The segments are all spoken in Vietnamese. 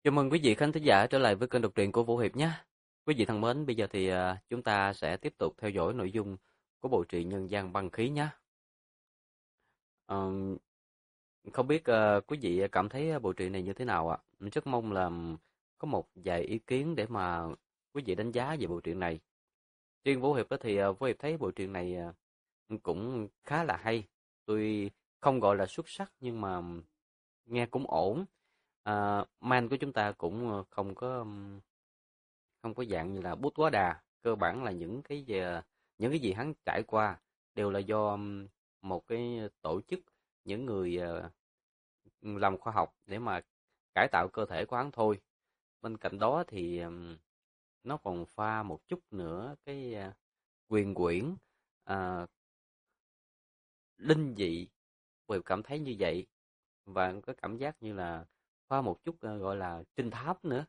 Chào mừng quý vị khán thính giả trở lại với kênh đọc truyện của Vũ Hiệp nhé. Quý vị thân mến, bây giờ thì chúng ta sẽ tiếp tục theo dõi nội dung của bộ truyện Nhân gian băng khí nhé. Ờ, Không biết quý vị cảm thấy bộ truyện này như thế nào ạ? Mình rất mong là có một vài ý kiến để mà quý vị đánh giá về bộ truyện này. Riêng Vũ Hiệp đó thì Vũ Hiệp thấy bộ truyện này cũng khá là hay. Tuy không gọi là xuất sắc nhưng mà nghe cũng ổn. Man của chúng ta cũng không có dạng như là bút quá đà. Cơ bản là những cái gì hắn trải qua đều là do một cái tổ chức, những người làm khoa học để mà cải tạo cơ thể của hắn thôi. Bên cạnh đó thì nó còn pha một chút nữa cái quyền quyển, à, linh dị, Quyền cảm thấy như vậy, và có cảm giác như là pha một chút gọi là trinh thám nữa.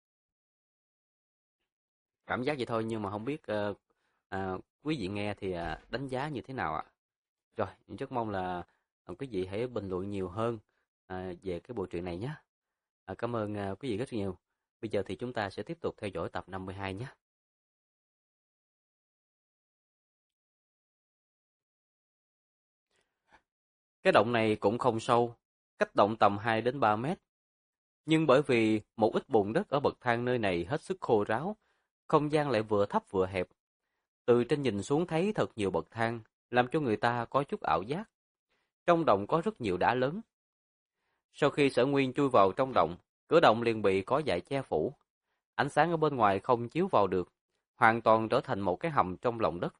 Cảm giác vậy thôi, nhưng mà không biết quý vị nghe thì đánh giá như thế nào ạ? Rồi, rất mong là quý vị hãy bình luận nhiều hơn về cái bộ truyện này nhé. Cảm ơn quý vị rất nhiều. Bây giờ thì chúng ta sẽ tiếp tục theo dõi tập 52 nhé. Cái động này cũng không sâu, cách động tầm 2 đến 3 mét. Nhưng bởi vì một ít bùn đất ở bậc thang nơi này hết sức khô ráo, không gian lại vừa thấp vừa hẹp. Từ trên nhìn xuống thấy thật nhiều bậc thang, làm cho người ta có chút ảo giác. Trong động có rất nhiều đá lớn. Sau khi Sở Nguyên chui vào trong động, cửa động liền bị cỏ dại che phủ. Ánh sáng ở bên ngoài không chiếu vào được, hoàn toàn trở thành một cái hầm trong lòng đất.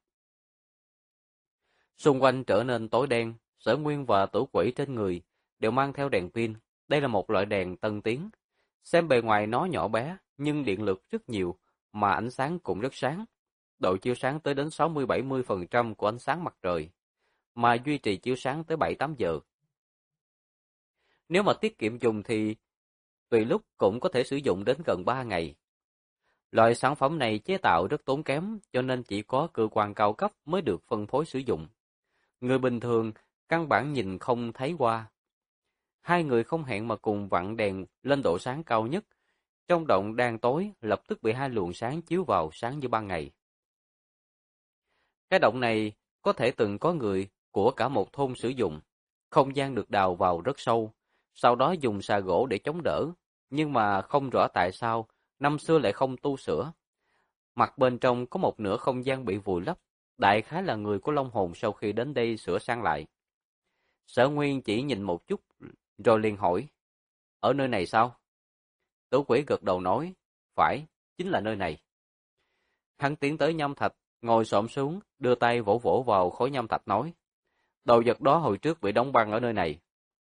Xung quanh trở nên tối đen, Sở Nguyên và Tử Quỷ trên người đều mang theo đèn pin. Đây là một loại đèn tân tiến. Xem bề ngoài nó nhỏ bé, nhưng điện lực rất nhiều, mà ánh sáng cũng rất sáng. Độ chiếu sáng tới đến 60-70% của ánh sáng mặt trời, mà duy trì chiếu sáng tới 7-8 giờ. Nếu mà tiết kiệm dùng thì tùy lúc cũng có thể sử dụng đến gần 3 ngày. Loại sản phẩm này chế tạo rất tốn kém, cho nên chỉ có cơ quan cao cấp mới được phân phối sử dụng. Người bình thường căn bản nhìn không thấy qua. Hai người không hẹn mà cùng vặn đèn lên độ sáng cao nhất. Trong động đang tối, lập tức bị hai luồng sáng chiếu vào, sáng như ban ngày. Cái động này có thể từng có người của cả một thôn sử dụng. Không gian được đào vào rất sâu, sau đó dùng xà gỗ để chống đỡ. Nhưng mà không rõ tại sao năm xưa lại không tu sửa. Mặt bên trong có một nửa không gian bị vùi lấp, đại khái là người của Long Hồn sau khi đến đây sửa sang lại. Sở Nguyên chỉ nhìn một chút, rồi liền hỏi, ở nơi này sao? Tử Quỷ gật đầu nói, phải, chính là nơi này. Hắn tiến tới nhâm thạch, ngồi xổm xuống, đưa tay vỗ vỗ vào khối nhâm thạch nói, đồ vật đó hồi trước bị đóng băng ở nơi này.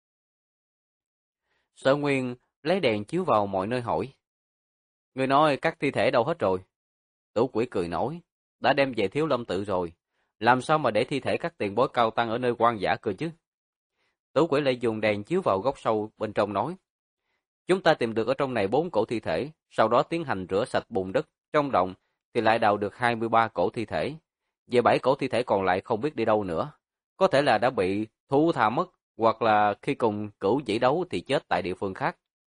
Sở Nguyên lấy đèn chiếu vào mọi nơi hỏi, người nói các thi thể đâu hết rồi? Tử Quỷ cười nói, đã đem về Thiếu Lâm tự rồi, làm sao mà để thi thể các tiền bối cao tăng ở nơi hoang dã cơ chứ? Tử Quỷ lại dùng đèn chiếu vào góc sâu bên trong nói, chúng ta tìm được ở trong này 4 cổ thi thể, sau đó tiến hành rửa sạch bùn đất trong động thì lại đào được 23 cổ thi thể. Về 7 cổ thi thể còn lại không biết đi đâu nữa, có thể là đã bị thú tha mất, hoặc là khi cùng Cửu Dĩ đấu thì chết tại địa phương khác.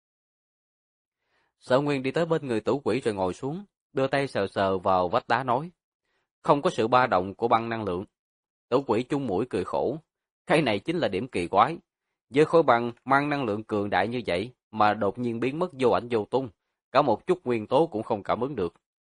Sở Nguyên đi tới bên người Tử Quỷ rồi ngồi xuống, đưa tay sờ sờ vào vách đá nói, không có sự ba động của băng năng lượng. Tử Quỷ chung mũi cười khổ, cái này chính là điểm kỳ quái. Với khối băng mang năng lượng cường đại như vậy mà đột nhiên biến mất vô ảnh vô tung, cả một chút nguyên tố cũng không cảm ứng được.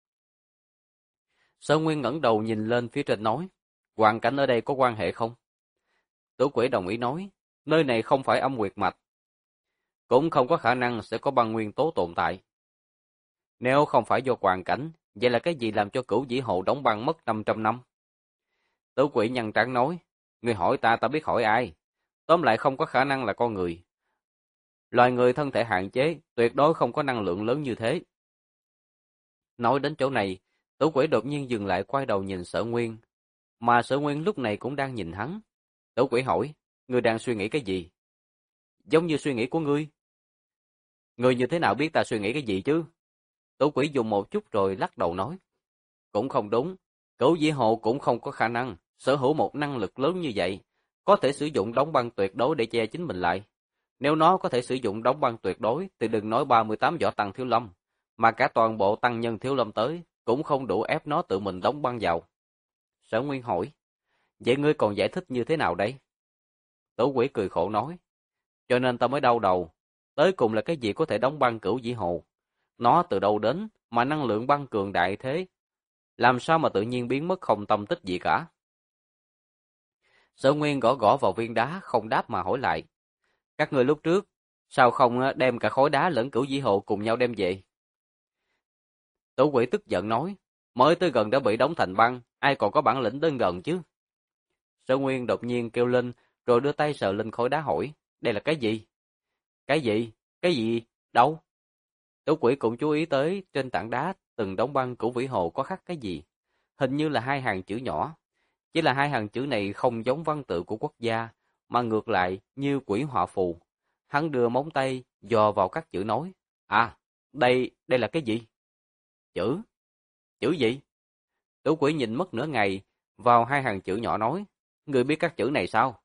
Sở Nguyên ngẩng đầu nhìn lên phía trên nói, hoàn cảnh ở đây có quan hệ không? Tử Quỷ đồng ý nói, nơi này không phải âm nguyệt mạch, cũng không có khả năng sẽ có băng nguyên tố tồn tại. Nếu không phải do hoàn cảnh, vậy là cái gì làm cho Cửu Dĩ Hộ đóng băng mất 500 năm? Tử Quỷ nhăn trán nói, người hỏi ta biết hỏi ai? Tóm lại không có khả năng là con người. Loài người thân thể hạn chế, tuyệt đối không có năng lượng lớn như thế. Nói đến chỗ này, Tử Quỷ đột nhiên dừng lại quay đầu nhìn Sở Nguyên. Mà Sở Nguyên lúc này cũng đang nhìn hắn. Tử Quỷ hỏi, ngươi đang suy nghĩ cái gì? Giống như suy nghĩ của ngươi. Ngươi như thế nào biết ta suy nghĩ cái gì chứ? Tử Quỷ dùng một chút rồi lắc đầu nói, cũng không đúng. Cửu Dĩ Hộ cũng không có khả năng sở hữu một năng lực lớn như vậy, có thể sử dụng đóng băng tuyệt đối để che chính mình lại. Nếu nó có thể sử dụng đóng băng tuyệt đối thì đừng nói 38 võ tăng Thiếu Lâm, mà cả toàn bộ tăng nhân Thiếu Lâm tới cũng không đủ ép nó tự mình đóng băng vào. Sở Nguyên hỏi, vậy ngươi còn giải thích như thế nào đây? Tử Quỷ cười khổ nói, cho nên ta mới đau đầu, tới cùng là cái gì có thể đóng băng Cửu Vĩ Hồ? Nó từ đâu đến mà năng lượng băng cường đại thế? Làm sao mà tự nhiên biến mất không tâm tích gì cả? Sở Nguyên gõ gõ vào viên đá không đáp mà hỏi lại, các ngươi lúc trước, sao không đem cả khối đá lẫn Cửu Vĩ Hồ cùng nhau đem về? Tử Quỷ tức giận nói, mới tới gần đã bị đóng thành băng, ai còn có bản lĩnh đến gần chứ? Sở Nguyên đột nhiên kêu lên, rồi đưa tay sờ lên khối đá hỏi, đây là cái gì? Cái gì? Cái gì? Đâu? Tử Quỷ cũng chú ý tới trên tảng đá từng đóng băng Cửu Vĩ Hồ có khắc cái gì? Hình như là hai hàng chữ nhỏ. Chỉ là hai hàng chữ này không giống văn tự của quốc gia, mà ngược lại như quỷ họa phù. Hắn đưa móng tay dò vào các chữ nói, à, đây là cái gì? Chữ? Chữ gì? Tử Quỷ nhìn mất nửa ngày, vào hai hàng chữ nhỏ nói, ngươi biết các chữ này sao?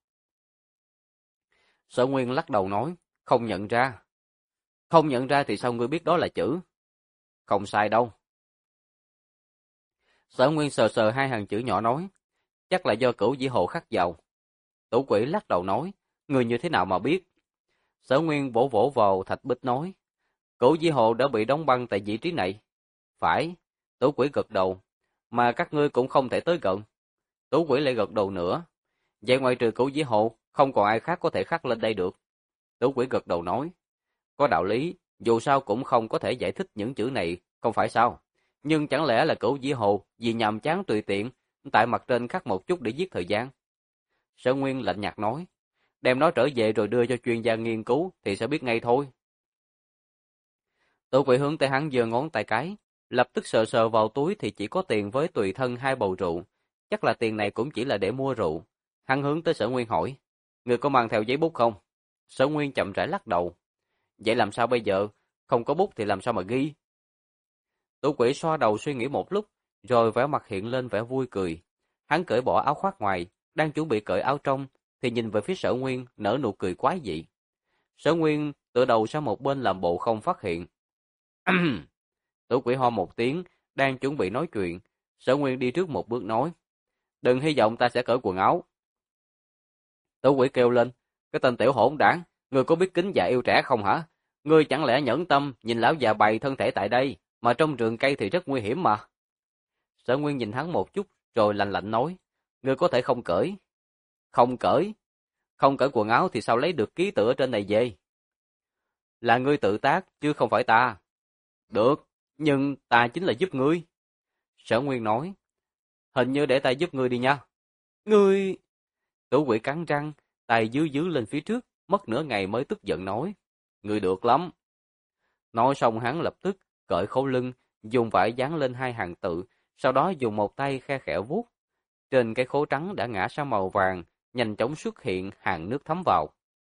Sở Nguyên lắc đầu nói, không nhận ra. Không nhận ra thì sao ngươi biết đó là chữ? Không sai đâu. Sở Nguyên sờ sờ hai hàng chữ nhỏ nói, chắc là do Cửu Vĩ Hồ khắc vào. Tử Quỷ lắc đầu nói, ngươi như thế nào mà biết? Sở Nguyên vỗ vỗ vào thạch bích nói, Cửu Vĩ Hồ đã bị đóng băng tại vị trí này. Phải, Tử Quỷ gật đầu, mà các ngươi cũng không thể tới gần. Tử Quỷ lại gật đầu nữa, vậy ngoài trừ Cửu Vĩ Hồ, không còn ai khác có thể khắc lên đây được. Tử Quỷ gật đầu nói, có đạo lý, dù sao cũng không có thể giải thích những chữ này, không phải sao? Nhưng chẳng lẽ là Cửu Vĩ Hồ vì nhàm chán tùy tiện, tại mặt trên khắc một chút để giết thời gian? Sở Nguyên lạnh nhạt nói, đem nó trở về rồi đưa cho chuyên gia nghiên cứu thì sẽ biết ngay thôi. Tử Quỷ hướng tới hắn giơ ngón tay cái, lập tức sờ sờ vào túi thì chỉ có tiền với tùy thân 2 bầu rượu, chắc là tiền này cũng chỉ là để mua rượu. Hắn hướng tới Sở Nguyên hỏi, người có mang theo giấy bút không? Sở Nguyên chậm rãi lắc đầu, vậy làm sao bây giờ, không có bút thì làm sao mà ghi? Tử Quỷ xoa đầu suy nghĩ một lúc, rồi vẻ mặt hiện lên vẻ vui cười. Hắn cởi bỏ áo khoác ngoài, đang chuẩn bị cởi áo trong, thì nhìn về phía Sở Nguyên nở nụ cười quái dị. Sở Nguyên tựa đầu sang một bên làm bộ không phát hiện. Tử Quỷ ho một tiếng, đang chuẩn bị nói chuyện. Sở Nguyên đi trước một bước nói, đừng hy vọng ta sẽ cởi quần áo. Tử Quỷ kêu lên, cái tên tiểu hỗn đảng, ngươi có biết kính già yêu trẻ không hả? Ngươi chẳng lẽ nhẫn tâm nhìn lão già bày thân thể tại đây, mà trong rừng cây thì rất nguy hiểm mà. Sở Nguyên nhìn hắn một chút, rồi lạnh lạnh nói, ngươi có thể không cởi. Không cởi? Không cởi quần áo thì sao lấy được ký tự ở trên này về? Là ngươi tự tác, chứ không phải ta. Được, nhưng ta chính là giúp ngươi. Sở Nguyên nói, hình như để ta giúp ngươi đi nha. Ngươi... Tử Quỷ cắn răng, tay giữ lên phía trước, mất nửa ngày mới tức giận nói, ngươi được lắm. Nói xong hắn lập tức cởi khấu lưng, dùng vải dán lên hai hàng tự, sau đó dùng một tay khe khẽ vuốt. Trên cái khố trắng đã ngã sang màu vàng, nhanh chóng xuất hiện hàng nước thấm vào.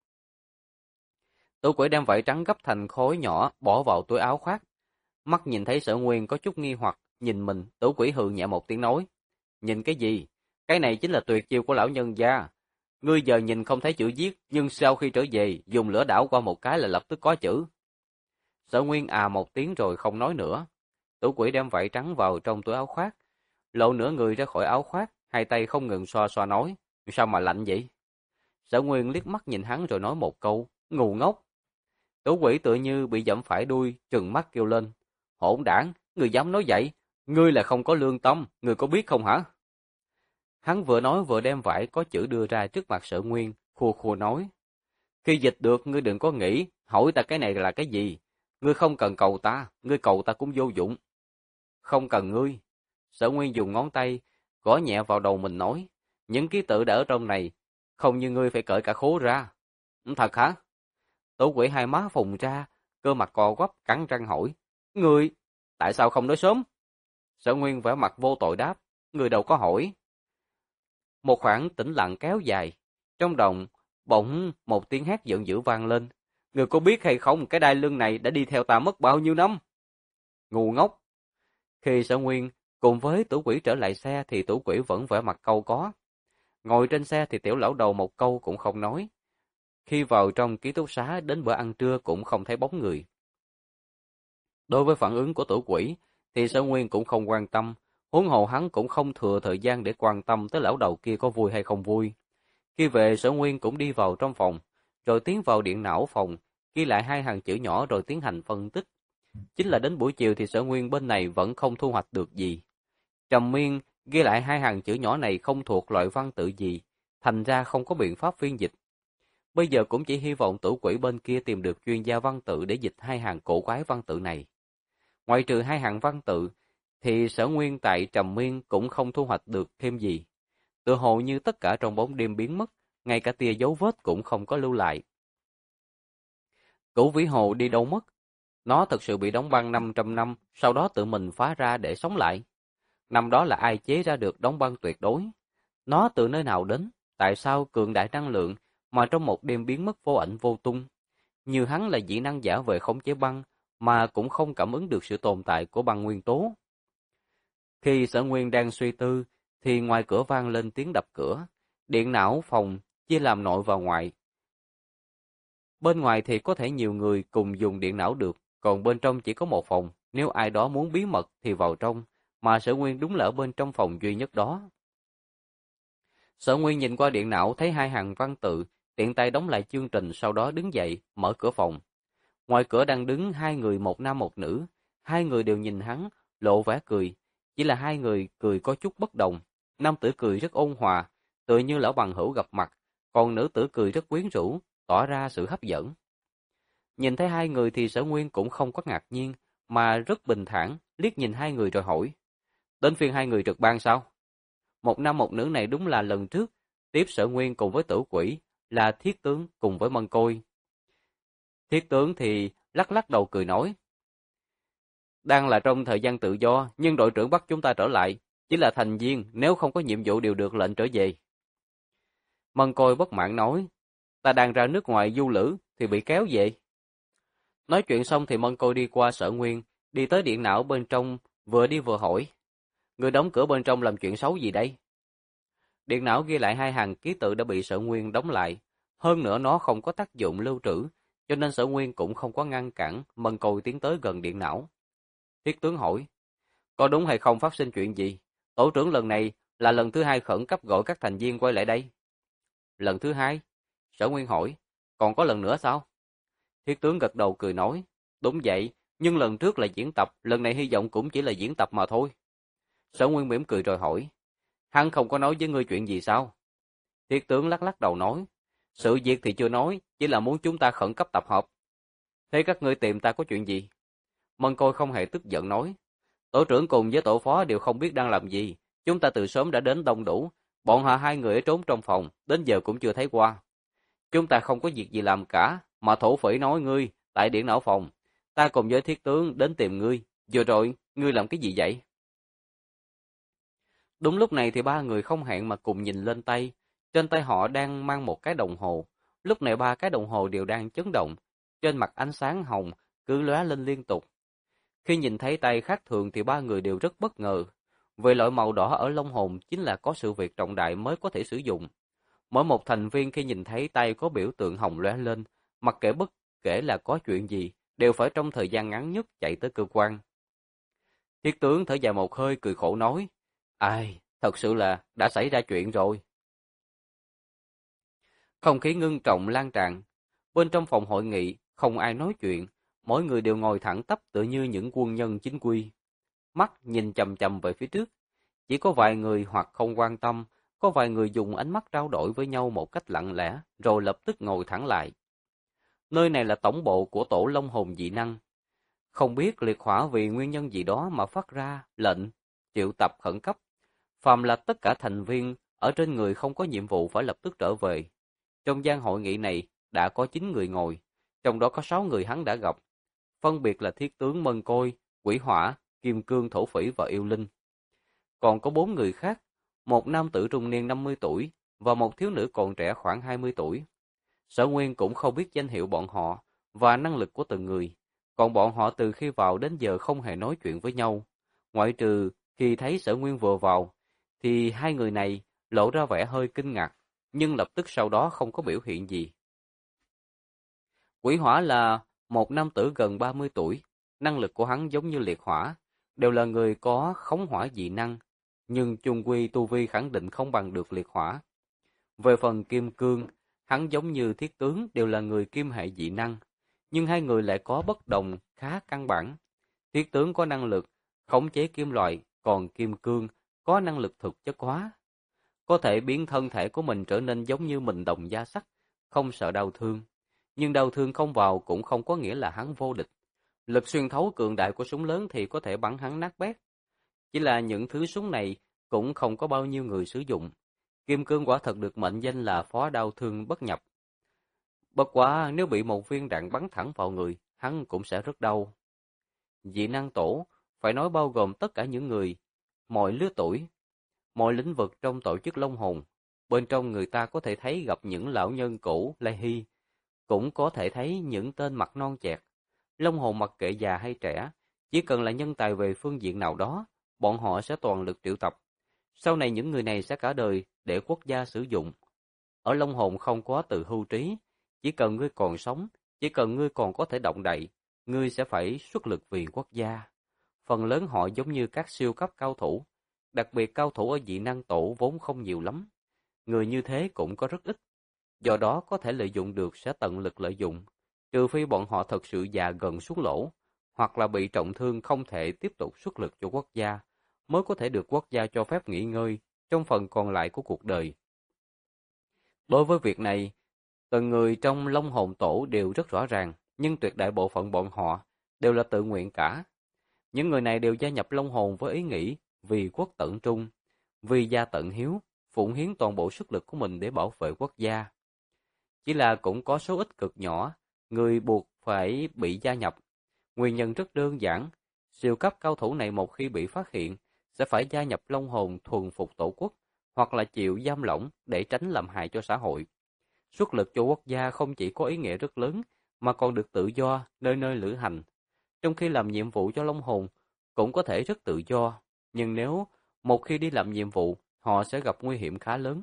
Tử Quỷ đem vải trắng gấp thành khối nhỏ bỏ vào túi áo khoác. Mắt nhìn thấy Sở Nguyên có chút nghi hoặc, nhìn mình, Tử Quỷ hừ nhẹ một tiếng nói, nhìn cái gì? Cái này chính là tuyệt chiêu của lão nhân gia. Ngươi giờ nhìn không thấy chữ viết, nhưng sau khi trở về, dùng lửa đảo qua một cái là lập tức có chữ. Sở Nguyên à một tiếng rồi không nói nữa. Tử Quỷ đem vải trắng vào trong túi áo khoác, lộ nửa người ra khỏi áo khoác, hai tay không ngừng xoa xoa nói, sao mà lạnh vậy? Sở Nguyên liếc mắt nhìn hắn rồi nói một câu, ngu ngốc. Tử Quỷ tựa như bị dẫm phải đuôi, trừng mắt kêu lên, hỗn đản, ngươi dám nói vậy? Ngươi là không có lương tâm, ngươi có biết không hả? Hắn vừa nói vừa đem vải có chữ đưa ra trước mặt Sở Nguyên, khua khua nói, khi dịch được ngươi đừng có nghĩ, hỏi ta cái này là cái gì? Ngươi không cần cầu ta, ngươi cầu ta cũng vô dụng. Không cần ngươi. Sở Nguyên dùng ngón tay, gõ nhẹ vào đầu mình nói, những ký tự đã ở trong này, không như ngươi phải cởi cả khố ra. Thật hả? Tử Quỷ hai má phùng ra, cơ mặt co quắp cắn răng hỏi, ngươi, tại sao không nói sớm? Sở Nguyên vẻ mặt vô tội đáp, ngươi đâu có hỏi. Một khoảng tĩnh lặng kéo dài, trong đồng, bỗng một tiếng hét giận dữ vang lên. Ngươi có biết hay không cái đai lưng này đã đi theo ta mất bao nhiêu năm? Ngu ngốc! Khi Sở Nguyên cùng với Tử Quỷ trở lại xe thì Tử Quỷ vẫn vẻ mặt cau có. Ngồi trên xe thì tiểu lão đầu một câu cũng không nói. Khi vào trong ký túc xá đến bữa ăn trưa cũng không thấy bóng người. Đối với phản ứng của Tử Quỷ thì Sở Nguyên cũng không quan tâm, huống hồ hắn cũng không thừa thời gian để quan tâm tới lão đầu kia có vui hay không vui. Khi về Sở Nguyên cũng đi vào trong phòng, rồi tiến vào điện não phòng, ghi lại 2 hàng chữ nhỏ rồi tiến hành phân tích. Chính là đến buổi chiều thì Sở Nguyên bên này vẫn không thu hoạch được gì. Trầm Miên ghi lại 2 hàng chữ nhỏ này không thuộc loại văn tự gì, thành ra không có biện pháp phiên dịch. Bây giờ cũng chỉ hy vọng Tử Quỷ bên kia tìm được chuyên gia văn tự để dịch 2 hàng cổ quái văn tự này. Ngoại trừ 2 hàng văn tự, thì Sở Nguyên tại Trầm Miên cũng không thu hoạch được thêm gì. Tựa hồ như tất cả trong bóng đêm biến mất, ngay cả tia dấu vết cũng không có lưu lại. Cửu Vĩ Hồ đi đâu mất? Nó thực sự bị đóng băng 500 năm, sau đó tự mình phá ra để sống lại. Năm đó là ai chế ra được đóng băng tuyệt đối? Nó từ nơi nào đến? Tại sao cường đại năng lượng mà trong một đêm biến mất vô ảnh vô tung? Như hắn là dị năng giả về khống chế băng, mà cũng không cảm ứng được sự tồn tại của băng nguyên tố. Khi Sở Nguyên đang suy tư, thì ngoài cửa vang lên tiếng đập cửa. Điện não phòng chia làm nội và ngoại. Bên ngoài thì có thể nhiều người cùng dùng điện não được, còn bên trong chỉ có một phòng. Nếu ai đó muốn bí mật thì vào trong, mà Sở Nguyên đúng là ở bên trong phòng duy nhất đó. Sở Nguyên nhìn qua điện não thấy 2 hàng văn tự, tiện tay đóng lại chương trình, sau đó đứng dậy, mở cửa phòng. Ngoài cửa đang đứng 2 người, một nam một nữ. 2 người đều nhìn hắn, lộ vẻ cười. Chỉ là 2 người cười có chút bất đồng. Nam tử cười rất ôn hòa, tựa như lão bằng hữu gặp mặt, còn nữ tử cười rất quyến rũ, tỏ ra sự hấp dẫn. Nhìn thấy 2 người thì Sở Nguyên cũng không có ngạc nhiên, mà rất bình thản, liếc nhìn 2 người rồi hỏi. Đến phiên 2 người trực ban sao? Một nam một nữ này đúng là lần trước, tiếp Sở Nguyên cùng với Tử Quỷ, là Thiết Tướng cùng với Mân Côi. Thiết Tướng thì lắc lắc đầu cười nói. Đang là trong thời gian tự do, nhưng đội trưởng bắt chúng ta trở lại, chỉ là thành viên, nếu không có nhiệm vụ đều được lệnh trở về. Mân Côi bất mãn nói, ta đang ra nước ngoài du lữ, thì bị kéo về. Nói chuyện xong thì Mân Côi đi qua Sở Nguyên, đi tới điện não bên trong, vừa đi vừa hỏi. Người đóng cửa bên trong làm chuyện xấu gì đây? Điện não ghi lại 2 hàng ký tự đã bị Sở Nguyên đóng lại. Hơn nữa nó không có tác dụng lưu trữ, cho nên Sở Nguyên cũng không có ngăn cản Mân Côi tiến tới gần điện não. Thiết Tướng hỏi, có đúng hay không phát sinh chuyện gì? Tổ trưởng lần này là lần thứ 2 khẩn cấp gọi các thành viên quay lại đây. Lần thứ 2? Sở Nguyên hỏi, còn có lần nữa sao? Thiết Tướng gật đầu cười nói, đúng vậy, nhưng lần trước là diễn tập, lần này hy vọng cũng chỉ là diễn tập mà thôi. Sở Nguyên mỉm cười rồi hỏi, hắn không có nói với ngươi chuyện gì sao? Thiết Tướng lắc lắc đầu nói, sự việc thì chưa nói, chỉ là muốn chúng ta khẩn cấp tập hợp. Thế các ngươi tìm ta có chuyện gì? Mân Côi không hề tức giận nói, tổ trưởng cùng với tổ phó đều không biết đang làm gì, chúng ta từ sớm đã đến đông đủ, bọn họ 2 người ở trốn trong phòng, đến giờ cũng chưa thấy qua. Chúng ta không có việc gì làm cả, mà thổ phỉ nói ngươi, tại điện não phòng, ta cùng với Thiết Tướng đến tìm ngươi, vừa rồi, ngươi làm cái gì vậy? Đúng lúc này thì 3 người không hẹn mà cùng nhìn lên tay, trên tay họ đang mang một cái đồng hồ, lúc này 3 cái đồng hồ đều đang chấn động, trên mặt ánh sáng hồng cứ lóe lên liên tục. Khi nhìn thấy tay khác thường thì 3 người đều rất bất ngờ, vì loại màu đỏ ở long hồn chính là có sự việc trọng đại mới có thể sử dụng. Mỗi một thành viên khi nhìn thấy tay có biểu tượng hồng lóe lên, mặc kệ bất kể là có chuyện gì, đều phải trong thời gian ngắn nhất chạy tới cơ quan. Thiết Tướng thở dài một hơi cười khổ nói, ai, thật sự là đã xảy ra chuyện rồi. Không khí ngưng trọng lan tràn. Bên trong phòng hội nghị, không ai nói chuyện, mỗi người đều ngồi thẳng tắp tựa như những quân nhân chính quy. Mắt nhìn chằm chằm về phía trước. Chỉ có vài người hoặc không quan tâm, có vài người dùng ánh mắt trao đổi với nhau một cách lặng lẽ, rồi lập tức ngồi thẳng lại. Nơi này là tổng bộ của tổ Long Hồn dị năng. Không biết liệt hỏa vì nguyên nhân gì đó mà phát ra lệnh triệu tập khẩn cấp. Phàm là tất cả thành viên ở trên người không có nhiệm vụ phải lập tức trở về. Trong gian hội nghị này đã có 9 người ngồi, trong đó có 6 người hắn đã gặp, phân biệt là Thiết Tướng Mân Côi, Quỷ Hỏa, Kim Cương Thổ Phỉ và Yêu Linh. Còn có 4 người khác, một nam tử trung niên 50 tuổi và một thiếu nữ còn trẻ khoảng 20 tuổi. Sở Nguyên cũng không biết danh hiệu bọn họ và năng lực của từng người, còn bọn họ từ khi vào đến giờ không hề nói chuyện với nhau. Ngoại trừ khi thấy Sở Nguyên vừa vào, thì 2 người này lộ ra vẻ hơi kinh ngạc, nhưng lập tức sau đó không có biểu hiện gì. Quỷ Hỏa là một nam tử gần 30 tuổi, năng lực của hắn giống như Liệt Hỏa, đều là người có khống hỏa dị năng, nhưng chung quy tu vi khẳng định không bằng được Liệt Hỏa. Về phần Kim Cương, hắn giống như Thiết Tướng đều là người kim hệ dị năng, nhưng hai người lại có bất đồng khá căn bản. Thiết Tướng có năng lực khống chế kim loại, còn Kim Cương có năng lực thực chất hóa, có thể biến thân thể của mình trở nên giống như mình đồng da sắt, không sợ đau thương. Nhưng đau thương không vào cũng không có nghĩa là hắn vô địch. Lực xuyên thấu cường đại của súng lớn thì có thể bắn hắn nát bét. Chỉ là những thứ súng này cũng không có bao nhiêu người sử dụng. Kim Cương quả thật được mệnh danh là phó đau thương bất nhập. Bất quá nếu bị một viên đạn bắn thẳng vào người, hắn cũng sẽ rất đau. Dị năng tổ phải nói bao gồm tất cả những người, mọi lứa tuổi, mọi lĩnh vực trong tổ chức Long Hồn. Bên trong người ta có thể thấy gặp những lão nhân cũ Lai Hy, cũng có thể thấy những tên mặt non chẹt. Long Hồn mặc kệ già hay trẻ, chỉ cần là nhân tài về phương diện nào đó, bọn họ sẽ toàn lực triệu tập. Sau này những người này sẽ cả đời để quốc gia sử dụng. Ở Long Hồn không có từ hưu trí, chỉ cần ngươi còn sống, chỉ cần ngươi còn có thể động đậy, ngươi sẽ phải xuất lực vì quốc gia. Phần lớn họ giống như các siêu cấp cao thủ, đặc biệt cao thủ ở dị năng tổ vốn không nhiều lắm. Người như thế cũng có rất ít, do đó có thể lợi dụng được sẽ tận lực lợi dụng, trừ phi bọn họ thật sự già gần xuống lỗ, hoặc là bị trọng thương không thể tiếp tục xuất lực cho quốc gia, mới có thể được quốc gia cho phép nghỉ ngơi trong phần còn lại của cuộc đời. Đối với việc này, từng người trong Long Hồn Tổ đều rất rõ ràng, nhưng tuyệt đại bộ phận bọn họ đều là tự nguyện cả. Những người này đều gia nhập Long Hồn với ý nghĩ vì quốc tận trung, vì gia tận hiếu, phụng hiến toàn bộ sức lực của mình để bảo vệ quốc gia. Chỉ là cũng có số ít cực nhỏ, người buộc phải bị gia nhập. Nguyên nhân rất đơn giản, siêu cấp cao thủ này một khi bị phát hiện, sẽ phải gia nhập Long Hồn thuần phục tổ quốc, hoặc là chịu giam lỏng để tránh làm hại cho xã hội. Xuất lực cho quốc gia không chỉ có ý nghĩa rất lớn, mà còn được tự do, nơi nơi lữ hành. Trong khi làm nhiệm vụ cho Long Hồn, cũng có thể rất tự do, nhưng nếu một khi đi làm nhiệm vụ, họ sẽ gặp nguy hiểm khá lớn.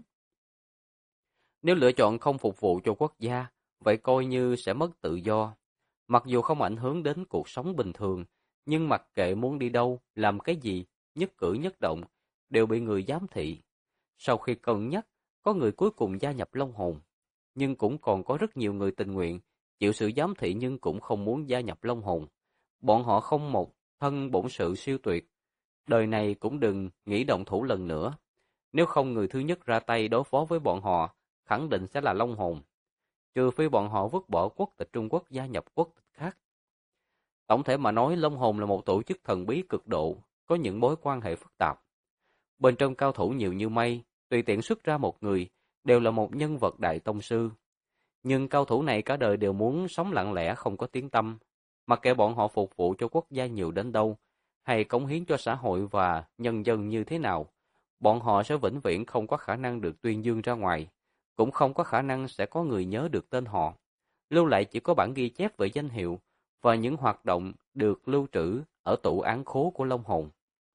Nếu lựa chọn không phục vụ cho quốc gia, vậy coi như sẽ mất tự do. Mặc dù không ảnh hưởng đến cuộc sống bình thường, nhưng mặc kệ muốn đi đâu, làm cái gì, nhất cử nhất động, đều bị người giám thị. Sau khi cân nhắc, có người cuối cùng gia nhập Long Hồn, nhưng cũng còn có rất nhiều người tình nguyện, chịu sự giám thị nhưng cũng không muốn gia nhập Long Hồn. Bọn họ không một thân bổn sự siêu tuyệt, đời này cũng đừng nghĩ động thủ lần nữa. Nếu không người thứ nhất ra tay đối phó với bọn họ, khẳng định sẽ là Long Hồn. Trừ phi bọn họ vứt bỏ quốc tịch Trung Quốc gia nhập quốc tịch khác. Tổng thể mà nói, Long Hồn là một tổ chức thần bí cực độ, có những mối quan hệ phức tạp. Bên trong cao thủ nhiều như mây, tùy tiện xuất ra một người, đều là một nhân vật đại tông sư. Nhưng cao thủ này cả đời đều muốn sống lặng lẽ không có tiếng tăm, mặc kệ bọn họ phục vụ cho quốc gia nhiều đến đâu, hay cống hiến cho xã hội và nhân dân như thế nào, bọn họ sẽ vĩnh viễn không có khả năng được tuyên dương ra ngoài, cũng không có khả năng sẽ có người nhớ được tên họ. Lưu lại chỉ có bản ghi chép về danh hiệu và những hoạt động được lưu trữ ở tủ án khố của Long Hồn.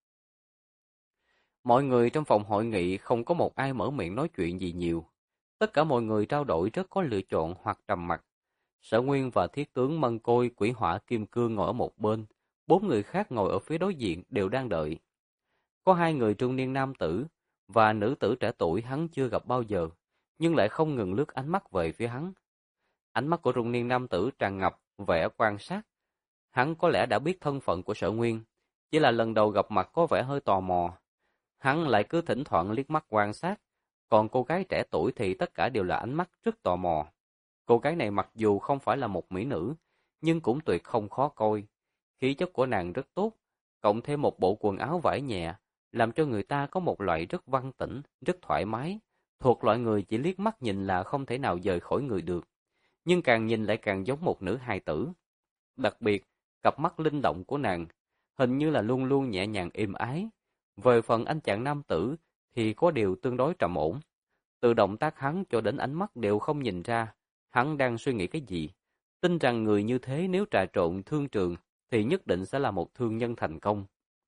Mọi người trong phòng hội nghị không có một ai mở miệng nói chuyện gì nhiều. Tất cả mọi người trao đổi rất có lựa chọn hoặc trầm mặc. Sở Nguyên và Thiết Tướng Mân Côi, Quỷ Hỏa, Kim Cương ngồi ở một bên, 4 người khác ngồi ở phía đối diện đều đang đợi. Có 2 người trung niên nam tử và nữ tử trẻ tuổi hắn chưa gặp bao giờ, nhưng lại không ngừng lướt ánh mắt về phía hắn. Ánh mắt của trung niên nam tử tràn ngập vẻ quan sát. Hắn có lẽ đã biết thân phận của Sở Nguyên, chỉ là lần đầu gặp mặt có vẻ hơi tò mò. Hắn lại cứ thỉnh thoảng liếc mắt quan sát, còn cô gái trẻ tuổi thì tất cả đều là ánh mắt rất tò mò. Cô gái này mặc dù không phải là một mỹ nữ, nhưng cũng tuyệt không khó coi. Khí chất của nàng rất tốt, cộng thêm một bộ quần áo vải nhẹ, làm cho người ta có một loại rất văn tĩnh, rất thoải mái, thuộc loại người chỉ liếc mắt nhìn là không thể nào rời khỏi người được. Nhưng càng nhìn lại càng giống một nữ hài tử. Đặc biệt, cặp mắt linh động của nàng, hình như là luôn luôn nhẹ nhàng êm ái. Về phần anh chàng nam tử thì có điều tương đối trầm ổn. Từ động tác hắn cho đến ánh mắt đều không nhìn ra hắn đang suy nghĩ cái gì. Tin rằng người như thế nếu trà trộn thương trường thì nhất định sẽ là một thương nhân thành công.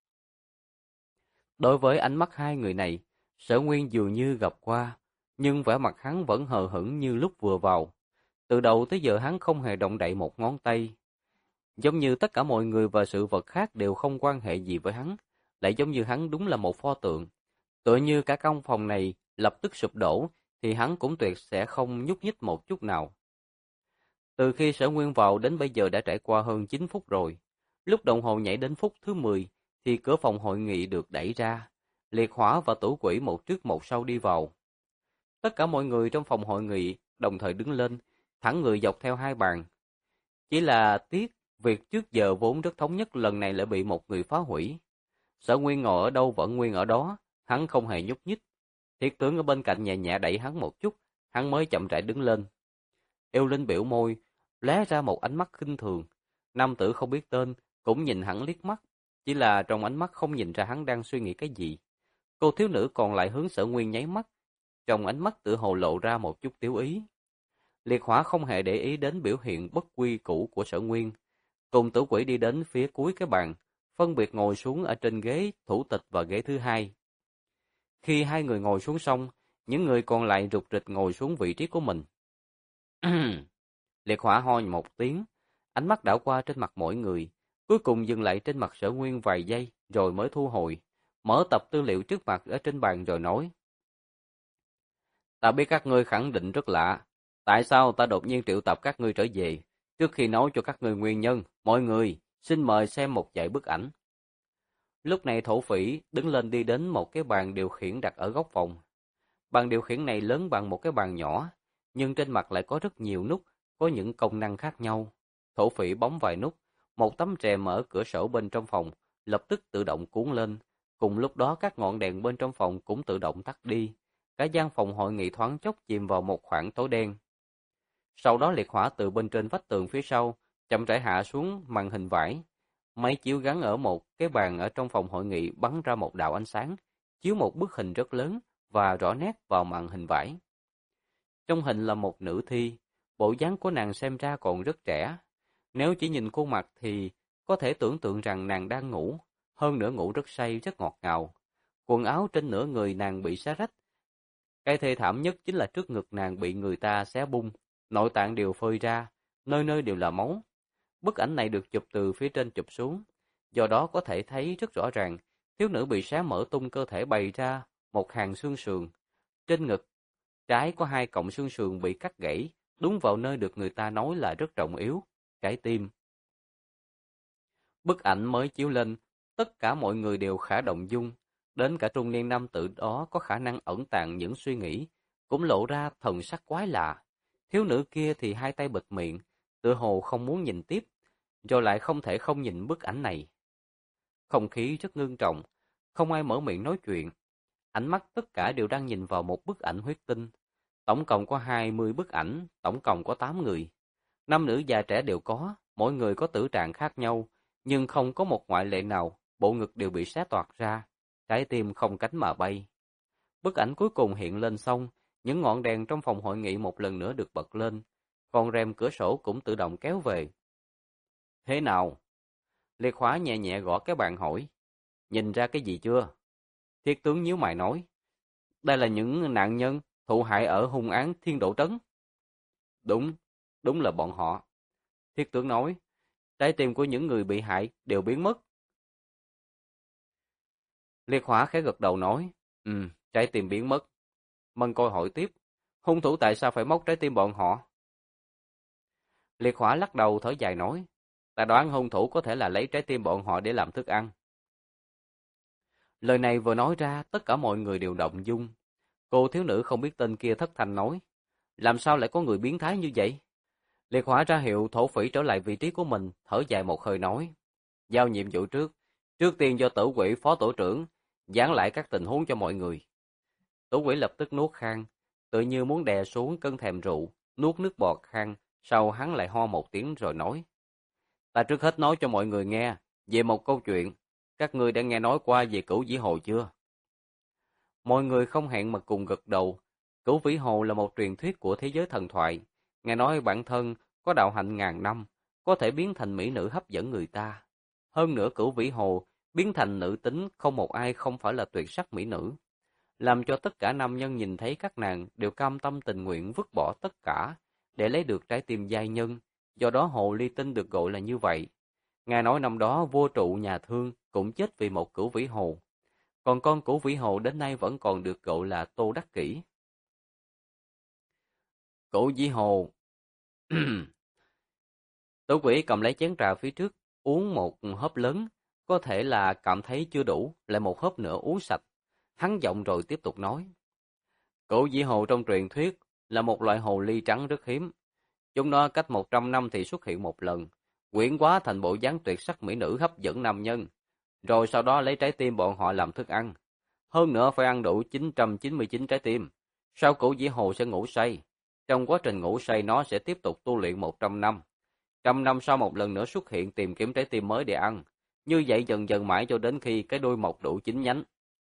Đối với ánh mắt hai người này, Sở Nguyên dường như gặp qua, nhưng vẻ mặt hắn vẫn hờ hững như lúc vừa vào. Từ đầu tới giờ hắn không hề động đậy một ngón tay. Giống như tất cả mọi người và sự vật khác đều không quan hệ gì với hắn, lại giống như hắn đúng là một pho tượng. Tựa như cả căn phòng này lập tức sụp đổ, thì hắn cũng tuyệt sẽ không nhúc nhích một chút nào. Từ khi Sở Nguyên vào đến bây giờ đã trải qua hơn 9 phút rồi. Lúc đồng hồ nhảy đến phút thứ 10, thì cửa phòng hội nghị được đẩy ra. Liệt Hỏa và Tử Quỷ một trước một sau đi vào. Tất cả mọi người trong phòng hội nghị đồng thời đứng lên, thẳng người dọc theo hai bàn. Chỉ là tiếc, việc trước giờ vốn rất thống nhất lần này lại bị một người phá hủy. Sở Nguyên ngồi ở đâu vẫn nguyên ở đó, hắn không hề nhúc nhích. Thiết tướng ở bên cạnh nhẹ nhẹ đẩy hắn một chút, hắn mới chậm rãi đứng lên. Yêu Linh biểu môi, lóe ra một ánh mắt khinh thường. Nam tử không biết tên, cũng nhìn hắn liếc mắt, chỉ là trong ánh mắt không nhìn ra hắn đang suy nghĩ cái gì. Cô thiếu nữ còn lại hướng Sở Nguyên nháy mắt, trong ánh mắt tự hồ lộ ra một chút tiểu ý. Liệt Hỏa không hề để ý đến biểu hiện bất quy củ của Sở Nguyên, cùng Tử Quỷ đi đến phía cuối cái bàn, phân biệt ngồi xuống ở trên ghế thủ tịch và ghế thứ hai. Khi hai người ngồi xuống xong, những người còn lại rục rịch ngồi xuống vị trí của mình. Liệt Hỏa ho một tiếng, ánh mắt đảo qua trên mặt mỗi người, cuối cùng dừng lại trên mặt Sở Nguyên vài giây rồi mới thu hồi, mở tập tư liệu trước mặt ở trên bàn rồi nói. Ta biết các ngươi khẳng định rất lạ, tại sao ta đột nhiên triệu tập các ngươi trở về? Trước khi nói cho các ngươi nguyên nhân, mọi người xin mời xem một vài bức ảnh. Lúc này thổ phỉ đứng lên đi đến một cái bàn điều khiển đặt ở góc phòng. Bàn điều khiển này lớn bằng một cái bàn nhỏ, nhưng trên mặt lại có rất nhiều nút, có những công năng khác nhau. Thổ phỉ bấm vài nút, một tấm rèm ở cửa sổ bên trong phòng lập tức tự động cuốn lên. Cùng lúc đó các ngọn đèn bên trong phòng cũng tự động tắt đi. Cả gian phòng hội nghị thoáng chốc chìm vào một khoảng tối đen. Sau đó Liệt Hỏa từ bên trên vách tường phía sau chậm rãi hạ xuống màn hình vải. Máy chiếu gắn ở một cái bàn ở trong phòng hội nghị bắn ra một đạo ánh sáng, chiếu một bức hình rất lớn và rõ nét vào màn hình vải. Trong hình là một nữ thi, bộ dáng của nàng xem ra còn rất trẻ. Nếu chỉ nhìn khuôn mặt thì có thể tưởng tượng rằng nàng đang ngủ, hơn nữa ngủ rất say, rất ngọt ngào. Quần áo trên nửa người nàng bị xé rách. Cái thê thảm nhất chính là trước ngực nàng bị người ta xé bung, nội tạng đều phơi ra, nơi nơi đều là máu. Bức ảnh này được chụp từ phía trên chụp xuống, do đó có thể thấy rất rõ ràng, thiếu nữ bị xé mở tung cơ thể bày ra một hàng xương sườn. Trên ngực trái có hai cọng xương sườn bị cắt gãy, đúng vào nơi được người ta nói là rất trọng yếu, trái tim. Bức ảnh mới chiếu lên, tất cả mọi người đều khá động dung, đến cả trung niên nam tử đó có khả năng ẩn tàng những suy nghĩ, cũng lộ ra thần sắc quái lạ. Thiếu nữ kia thì hai tay bịt miệng, tựa hồ không muốn nhìn tiếp, rồi lại không thể không nhìn bức ảnh này. Không khí rất ngưng trọng, không ai mở miệng nói chuyện. Ánh mắt tất cả đều đang nhìn vào một bức ảnh huyết tinh. Tổng cộng có 20 bức ảnh, tổng cộng có 8 người. Nam nữ già trẻ đều có, mỗi người có tử trạng khác nhau, nhưng không có một ngoại lệ nào, bộ ngực đều bị xé toạc ra, trái tim không cánh mà bay. Bức ảnh cuối cùng hiện lên xong, những ngọn đèn trong phòng hội nghị một lần nữa được bật lên, còn rèm cửa sổ cũng tự động kéo về. Thế nào? Liệt Hỏa nhẹ nhẹ gõ cái bàn hỏi. Nhìn ra cái gì chưa? Thiết tướng nhíu mày nói. Đây là những nạn nhân thụ hại ở hung án Thiên Độ Trấn. Đúng, đúng là bọn họ. Thiết tướng nói. Trái tim của những người bị hại đều biến mất. Liệt Hỏa khẽ gật đầu nói. Trái tim biến mất. Mân Côi hỏi tiếp. Hung thủ tại sao phải móc trái tim bọn họ? Liệt Hỏa lắc đầu thở dài nói. Ta đoán hung thủ có thể là lấy trái tim bọn họ để làm thức ăn. Lời này vừa nói ra, tất cả mọi người đều động dung. Cô thiếu nữ không biết tên kia thất thanh nói. Làm sao lại có người biến thái như vậy? Liệt Hỏa ra hiệu thổ phỉ trở lại vị trí của mình, thở dài một hơi nói. Giao nhiệm vụ trước. Trước tiên do Tử Quỷ phó tổ trưởng, giảng lại các tình huống cho mọi người. Tử Quỷ lập tức nuốt khan, tự như muốn đè xuống cơn thèm rượu, nuốt nước bọt khan, sau hắn lại ho một tiếng rồi nói. Ta trước hết nói cho mọi người nghe, về một câu chuyện, các ngươi đã nghe nói qua về Cửu Vĩ Hồ chưa? Mọi người không hẹn mà cùng gật đầu. Cửu Vĩ Hồ là một truyền thuyết của thế giới thần thoại, nghe nói bản thân có đạo hạnh ngàn năm, có thể biến thành mỹ nữ hấp dẫn người ta. Hơn nữa Cửu Vĩ Hồ biến thành nữ tính không một ai không phải là tuyệt sắc mỹ nữ, làm cho tất cả nam nhân nhìn thấy các nàng đều cam tâm tình nguyện vứt bỏ tất cả, để lấy được trái tim giai nhân, do đó hồ ly tinh được gọi là như vậy. Nghe nói năm đó vua trụ nhà Thương cũng chết vì một cửu vĩ hồ, còn con cửu vĩ hồ đến nay vẫn còn được gọi là Tô Đắc Kỷ. Cửu vĩ hồ. Tử quỷ cầm lấy chén trà phía trước, uống một hớp lớn, có thể là cảm thấy chưa đủ, lại một hớp nữa uống sạch. Hắn giọng rồi tiếp tục nói. Cửu vĩ hồ trong truyền thuyết là một loại hồ ly trắng rất hiếm. Chúng nó cách 100 năm thì xuất hiện một lần, quyển hóa thành bộ dáng tuyệt sắc mỹ nữ hấp dẫn nam nhân, rồi sau đó lấy trái tim bọn họ làm thức ăn. Hơn nữa phải ăn đủ 999 trái tim. Sau cửu vĩ hồ sẽ ngủ say. Trong quá trình ngủ say nó sẽ tiếp tục tu luyện 100 năm. 100 năm sau một lần nữa xuất hiện tìm kiếm trái tim mới để ăn. Như vậy dần dần mãi cho đến khi cái đuôi mọc đủ 9 nhánh.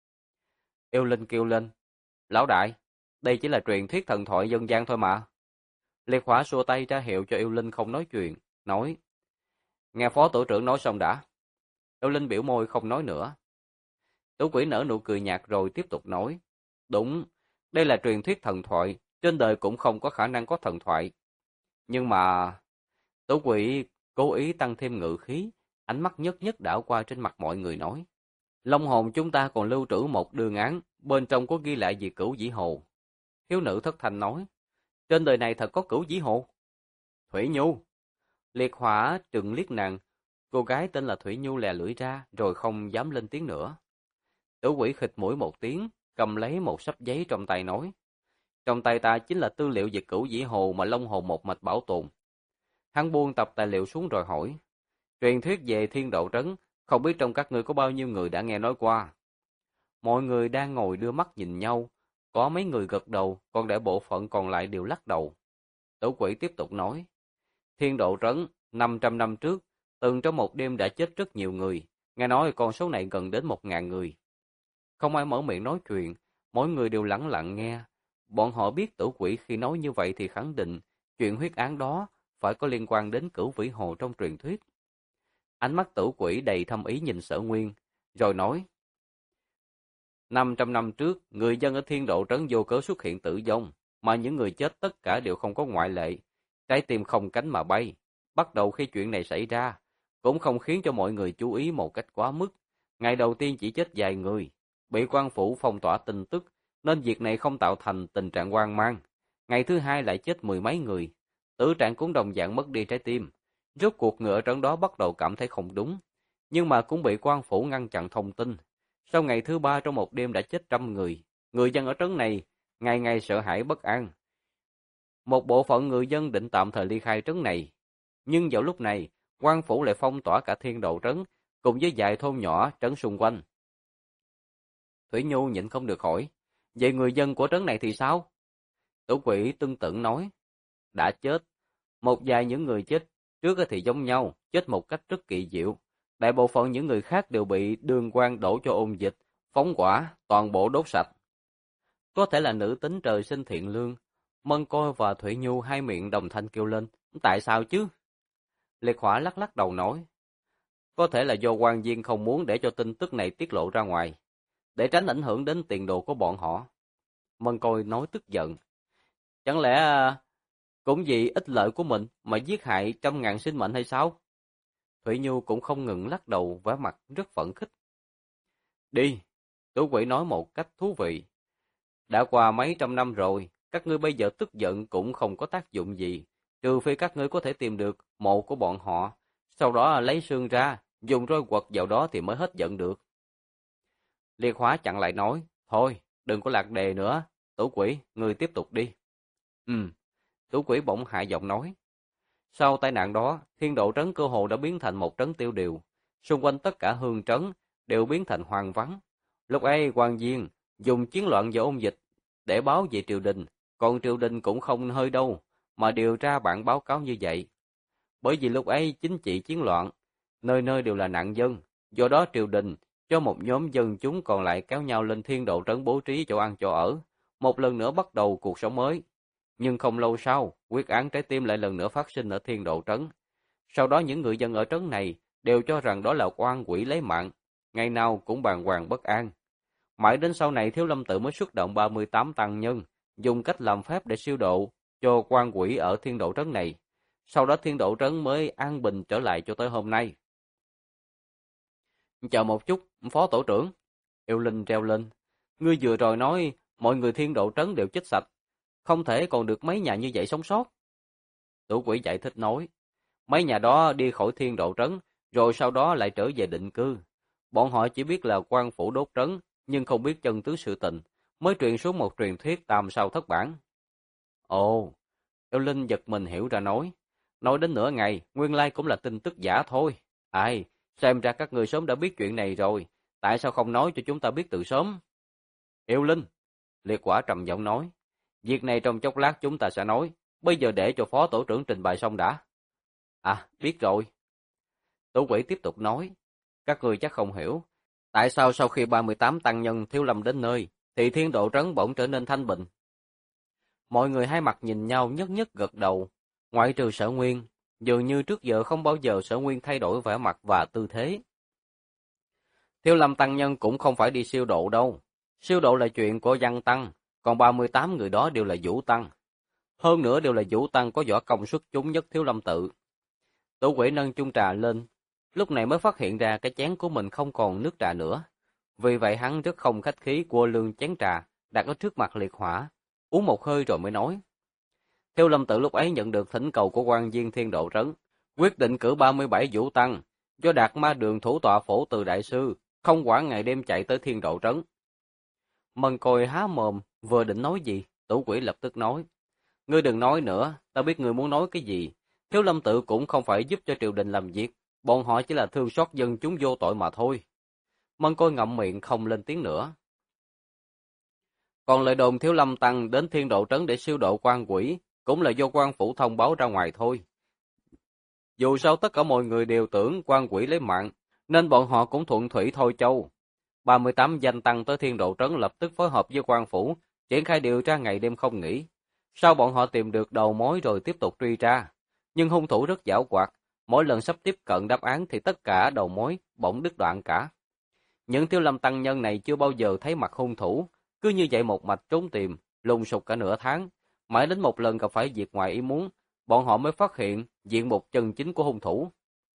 Yêu Linh kêu lên. Lão đại, đây chỉ là truyền thuyết thần thoại dân gian thôi mà. Liệt Hỏa xua tay ra hiệu cho Yêu Linh không nói chuyện, nói. Nghe phó tổ trưởng nói xong đã. Yêu Linh biểu môi không nói nữa. Tử quỷ nở nụ cười nhạt rồi tiếp tục nói. Đúng, đây là truyền thuyết thần thoại, trên đời cũng không có khả năng có thần thoại. Nhưng mà... Tử quỷ cố ý tăng thêm ngự khí, ánh mắt nhất nhất đảo qua trên mặt mọi người nói. Long hồn chúng ta còn lưu trữ một đường án, bên trong có ghi lại về cửu vĩ hồ. Thiếu nữ thất thanh nói. Trên đời này thật có cửu vĩ hồ. Thủy Nhu. Liệt Hỏa trừng liếc nàng. Cô gái tên là Thủy Nhu lè lưỡi ra, rồi không dám lên tiếng nữa. Tử quỷ khịt mũi một tiếng, cầm lấy một sấp giấy trong tay nói. Trong tay ta chính là tư liệu về cửu vĩ hồ mà Long hồn một mạch bảo tồn. Hắn buông tập tài liệu xuống rồi hỏi. Truyền thuyết về Thiên Độ Trấn, không biết trong các ngươi có bao nhiêu người đã nghe nói qua. Mọi người đang ngồi đưa mắt nhìn nhau, có mấy người gật đầu, còn đại bộ phận còn lại đều lắc đầu. Tử quỷ tiếp tục nói. Thiên Độ Trấn, 500 năm trước, từng trong một đêm đã chết rất nhiều người, nghe nói con số này gần đến 1000 người. Không ai mở miệng nói chuyện, mỗi người đều lẳng lặng nghe. Bọn họ biết tử quỷ khi nói như vậy thì khẳng định, chuyện huyết án đó phải có liên quan đến cửu vĩ hồ trong truyền thuyết. Ánh mắt tử quỷ đầy thâm ý nhìn Sở Nguyên, rồi nói. 500 năm trước, người dân ở Thiên Độ Trấn vô cớ xuất hiện tử vong, mà những người chết tất cả đều không có ngoại lệ. Trái tim không cánh mà bay. Bắt đầu khi chuyện này xảy ra, cũng không khiến cho mọi người chú ý một cách quá mức. Ngày đầu tiên chỉ chết vài người, bị quan phủ phong tỏa tin tức, nên việc này không tạo thành tình trạng hoang mang. Ngày thứ hai lại chết 10 mấy người, tử trạng cũng đồng dạng mất đi trái tim. Rốt cuộc người ở trấn đó bắt đầu cảm thấy không đúng, nhưng mà cũng bị quan phủ ngăn chặn thông tin. Sau ngày thứ ba trong một đêm đã chết 100 người, người dân ở trấn này ngày ngày sợ hãi bất an. Một bộ phận người dân định tạm thời ly khai trấn này, nhưng vào lúc này, quan phủ lại phong tỏa cả Thiên Độ Trấn, cùng với vài thôn nhỏ trấn xung quanh. Thủy Nhu nhịn không được hỏi, vậy người dân của trấn này thì sao? Tử quỷ tương tự nói, đã chết. Một vài những người chết trước thì giống nhau, chết một cách rất kỳ diệu. Đại bộ phận những người khác đều bị đương quan đổ cho ôn dịch, phóng hỏa, toàn bộ đốt sạch. Có thể là nữ tính trời sinh thiện lương. Mân Côi và Thủy Nhu hai miệng đồng thanh kêu lên, tại sao chứ? Liệt Hỏa lắc lắc đầu nói, có thể là do quan viên không muốn để cho tin tức này tiết lộ ra ngoài, để tránh ảnh hưởng đến tiền đồ của bọn họ. Mân Côi nói tức giận, chẳng lẽ cũng vì ích lợi của mình mà giết hại 100.000 sinh mệnh hay sao? Thủy Nhu cũng không ngừng lắc đầu, vẻ mặt rất phẫn khích. Đi, Tử quỷ nói một cách thú vị. Đã qua mấy trăm năm rồi, các ngươi bây giờ tức giận cũng không có tác dụng gì, trừ phi các ngươi có thể tìm được mộ của bọn họ, sau đó lấy xương ra, dùng roi quật vào đó thì mới hết giận được. Liệt Hỏa chặn lại nói, thôi, đừng có lạc đề nữa, Tử quỷ, ngươi tiếp tục đi. Tử quỷ bỗng hạ giọng nói. Sau tai nạn đó, Thiên Độ Trấn cơ hồ đã biến thành một trấn tiêu điều, xung quanh tất cả hương trấn đều biến thành hoang vắng. Lúc ấy quan viên dùng chiến loạn và ôn dịch để báo về triều đình, còn triều đình cũng không hơi đâu mà điều ra bản báo cáo như vậy. Bởi vì lúc ấy chính trị chiến loạn, nơi nơi đều là nạn dân, do đó triều đình cho một nhóm dân chúng còn lại kéo nhau lên Thiên Độ Trấn bố trí chỗ ăn chỗ ở, một lần nữa bắt đầu cuộc sống mới. Nhưng không lâu sau, quyết án trái tim lại lần nữa phát sinh ở Thiên Độ Trấn. Sau đó những người dân ở trấn này đều cho rằng đó là oan quỷ lấy mạng, ngày nào cũng bàng hoàng bất an. Mãi đến sau này Thiếu Lâm Tự mới xuất động 38 tăng nhân, dùng cách làm phép để siêu độ, cho quan quỷ ở Thiên Độ Trấn này. Sau đó Thiên Độ Trấn mới an bình trở lại cho tới hôm nay. Chờ một chút, phó tổ trưởng. Yêu Linh reo lên. Ngươi vừa rồi nói mọi người Thiên Độ Trấn đều chết sạch. Không thể còn được mấy nhà như vậy sống sót. Tử quỷ giải thích nói. Mấy nhà đó đi khỏi Thiên Độ Trấn, rồi sau đó lại trở về định cư. Bọn họ chỉ biết là quan phủ đốt trấn, nhưng không biết chân tướng sự tình, mới truyền xuống một truyền thuyết tam sao thất bản. Ồ, Yêu Linh giật mình hiểu ra nói đến nửa ngày, nguyên lai cũng là tin tức giả thôi. Ai, xem ra các người sớm đã biết chuyện này rồi, tại sao không nói cho chúng ta biết từ sớm? Yêu Linh, Liệt Quả trầm giọng nói, việc này trong chốc lát chúng ta sẽ nói, bây giờ để cho phó tổ trưởng trình bày xong đã. À, biết rồi. Tử quỷ tiếp tục nói, các người chắc không hiểu, tại sao sau khi 38 tăng nhân Thiếu Lâm đến nơi, thì Thiên Độ Trấn bỗng trở nên thanh bình. Mọi người hai mặt nhìn nhau nhất nhất gật đầu, ngoại trừ Sở Nguyên, dường như trước giờ không bao giờ Sở Nguyên thay đổi vẻ mặt và tư thế. Thiếu Lâm tăng nhân cũng không phải đi siêu độ đâu, siêu độ là chuyện của Văn Tăng, còn 38 người đó đều là Vũ Tăng. Hơn nữa đều là Vũ Tăng có võ công xuất chúng nhất Thiếu Lâm tự. Tử quỷ nâng chung trà lên, lúc này mới phát hiện ra cái chén của mình không còn nước trà nữa. Vì vậy hắn rất không khách khí cua lưng chén trà, đặt ở trước mặt Liệt Hỏa, uống một hơi rồi mới nói. Thiếu Lâm tự lúc ấy nhận được thỉnh cầu của quan viên Thiên Độ Trấn, quyết định cử 37 Vũ Tăng, do Đạt Ma Đường thủ tọa phổ từ đại sư, không quản ngày đêm chạy tới Thiên Độ Trấn. Mân Côi há mồm, vừa định nói gì, Tử quỷ lập tức nói. Ngươi đừng nói nữa, ta biết ngươi muốn nói cái gì. Thiếu Lâm tự cũng không phải giúp cho triều đình làm việc, bọn họ chỉ là thương xót dân chúng vô tội mà thôi. Mân Côi ngậm miệng không lên tiếng nữa. Còn lời đồn Thiếu Lâm Tăng đến Thiên Độ Trấn để siêu độ quan quỷ, cũng là do quan phủ thông báo ra ngoài thôi. Dù sao tất cả mọi người đều tưởng quan quỷ lấy mạng, nên bọn họ cũng thuận thủy thôi châu. 38 danh tăng tới Thiên Độ Trấn lập tức phối hợp với quan phủ, triển khai điều tra ngày đêm không nghỉ. Sau bọn họ tìm được đầu mối rồi tiếp tục truy tra. Nhưng hung thủ rất giảo hoạt, mỗi lần sắp tiếp cận đáp án thì tất cả đầu mối bỗng đứt đoạn cả. Những Thiếu Lâm tăng nhân này chưa bao giờ thấy mặt hung thủ, cứ như vậy một mạch trốn tìm, lùng sục cả nửa tháng, mãi đến một lần gặp phải việc ngoài ý muốn, bọn họ mới phát hiện diện mục chân chính của hung thủ.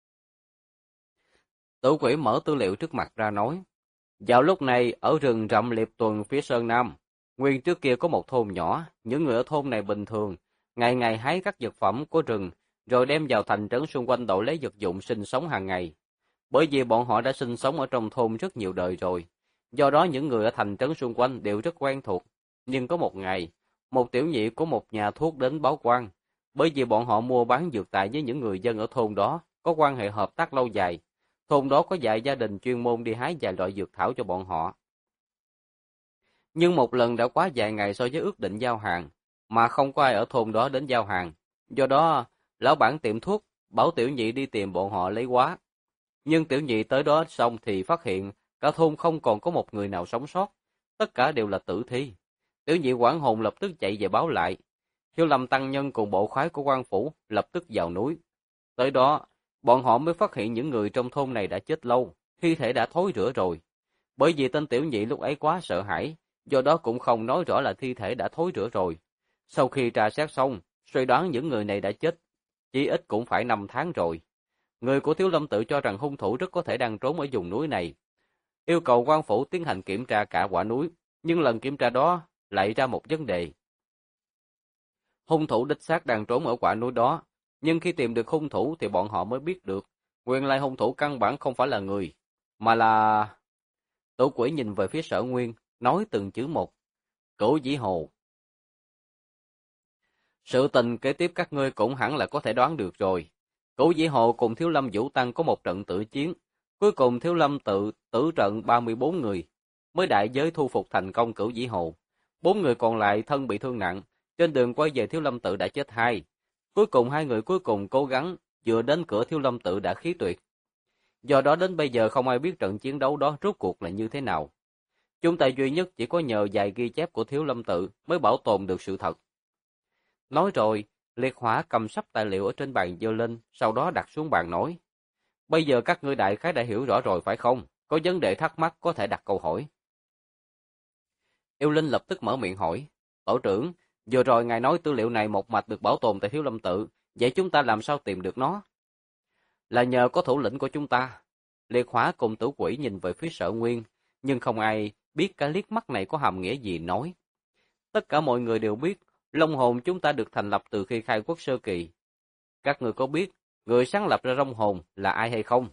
Tử quỷ mở tư liệu trước mặt ra nói, vào lúc này ở rừng rậm Liệp Tuần phía Sơn Nam, nguyên trước kia có một thôn nhỏ, những người ở thôn này bình thường, ngày ngày hái các vật phẩm của rừng, rồi đem vào thành trấn xung quanh đổi lấy vật dụng sinh sống hàng ngày. Bởi vì bọn họ đã sinh sống ở trong thôn rất nhiều đời rồi, do đó những người ở thành trấn xung quanh đều rất quen thuộc. Nhưng có một ngày, một tiểu nhị của một nhà thuốc đến báo quan, bởi vì bọn họ mua bán dược tài với những người dân ở thôn đó, có quan hệ hợp tác lâu dài. Thôn đó có vài gia đình chuyên môn đi hái vài loại dược thảo cho bọn họ. Nhưng một lần đã quá vài ngày so với ước định giao hàng, mà không có ai ở thôn đó đến giao hàng. Do đó, lão bản tiệm thuốc bảo tiểu nhị đi tìm bọn họ lấy quá. Nhưng tiểu nhị tới đó xong thì phát hiện cả thôn không còn có một người nào sống sót, tất cả đều là tử thi. Tiểu nhị hoảng hồn lập tức chạy về báo lại. Thiếu Lâm tăng nhân cùng bộ khoái của quan phủ lập tức vào núi. Tới đó, bọn họ mới phát hiện những người trong thôn này đã chết lâu, thi thể đã thối rữa rồi. Bởi vì tên tiểu nhị lúc ấy quá sợ hãi, do đó cũng không nói rõ là thi thể đã thối rữa rồi. Sau khi tra xét xong, suy đoán những người này đã chết, chỉ ít cũng phải 5 tháng rồi. Người của Thiếu Lâm tự cho rằng hung thủ rất có thể đang trốn ở vùng núi này. Yêu cầu quan phủ tiến hành kiểm tra cả quả núi, nhưng lần kiểm tra đó lại ra một vấn đề. Hung thủ đích xác đang trốn ở quả núi đó, nhưng khi tìm được hung thủ thì bọn họ mới biết được, nguyên lai hung thủ căn bản không phải là người, mà là... Tử quỷ nhìn về phía Sở Nguyên, nói từng chữ một. Cửu Dĩ Hồ. Sự tình kế tiếp các ngươi cũng hẳn là có thể đoán được rồi. Cửu Dĩ Hồ cùng Thiếu Lâm Vũ Tăng có một trận tử chiến. Cuối cùng Thiếu Lâm tự tử trận 34 người, mới đại giới thu phục thành công Cửu Dĩ Hồ. 4 người còn lại thân bị thương nặng, trên đường quay về Thiếu Lâm tự đã chết 2. Cuối cùng 2 người cuối cùng cố gắng, vừa đến cửa Thiếu Lâm tự đã khí tuyệt. Do đó đến bây giờ không ai biết trận chiến đấu đó rốt cuộc là như thế nào. Chúng ta duy nhất chỉ có nhờ vài ghi chép của Thiếu Lâm tự mới bảo tồn được sự thật. Nói rồi, Liệt Hỏa cầm sắp tài liệu ở trên bàn giơ lên, sau đó đặt xuống bàn nói. Bây giờ các ngươi đại khái đã hiểu rõ rồi phải không? Có vấn đề thắc mắc có thể đặt câu hỏi. Yêu Linh lập tức mở miệng hỏi. Tổ trưởng, Vừa rồi ngài nói tư liệu này một mạch được bảo tồn tại Thiếu Lâm Tự, vậy chúng ta làm sao tìm được nó? Là nhờ có thủ lĩnh của chúng ta. Liệt Hỏa cùng Tử Quỷ nhìn về phía Sở Nguyên, nhưng không ai biết cái liếc mắt này có hàm nghĩa gì nói. Tất cả mọi người đều biết, Long Hồn chúng ta được thành lập từ khi khai quốc sơ kỳ. Các người có biết, người sáng lập ra Long Hồn là ai hay không?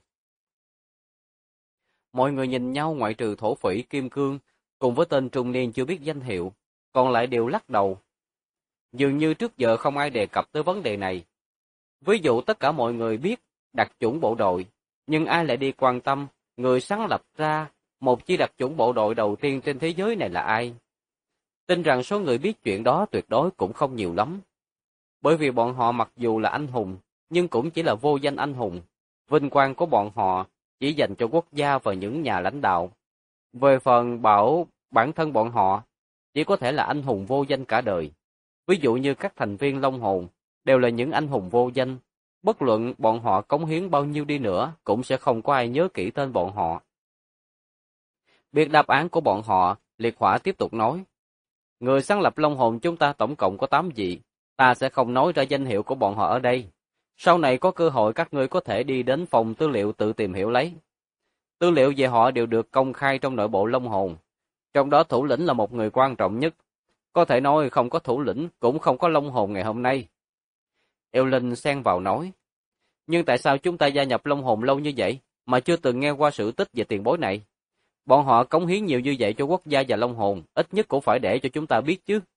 Mọi người nhìn nhau ngoại trừ Thổ Phỉ, Kim Cương, cùng với tên trung niên chưa biết danh hiệu, còn lại đều lắc đầu. Dường như trước giờ không ai đề cập tới vấn đề này. Ví dụ tất cả mọi người biết đặc chủng bộ đội, nhưng ai lại đi quan tâm người sáng lập ra một chi đặc chủng bộ đội đầu tiên trên thế giới này là ai? Tin rằng số người biết chuyện đó tuyệt đối cũng không nhiều lắm. Bởi vì bọn họ mặc dù là anh hùng, nhưng cũng chỉ là vô danh anh hùng. Vinh quang của bọn họ chỉ dành cho quốc gia và những nhà lãnh đạo. Về phần bảo bản thân bọn họ, chỉ có thể là anh hùng vô danh cả đời. Ví dụ như các thành viên Long Hồn, đều là những anh hùng vô danh. Bất luận bọn họ cống hiến bao nhiêu đi nữa, cũng sẽ không có ai nhớ kỹ tên bọn họ. Biết đáp án của bọn họ, Liệt Hỏa tiếp tục nói. Người sáng lập Long Hồn chúng ta tổng cộng có 8 vị, ta sẽ không nói ra danh hiệu của bọn họ ở đây. Sau này có cơ hội các ngươi có thể đi đến phòng tư liệu tự tìm hiểu lấy. Tư liệu về họ đều được công khai trong nội bộ Long Hồn. Trong đó thủ lĩnh là một người quan trọng nhất. Có thể nói không có thủ lĩnh cũng không có Long Hồn ngày hôm nay. Yêu Linh xen vào nói. Nhưng tại sao chúng ta gia nhập Long Hồn lâu như vậy mà chưa từng nghe qua sự tích về tiền bối này? Bọn họ cống hiến nhiều như vậy cho quốc gia và Long Hồn, ít nhất cũng phải để cho chúng ta biết chứ.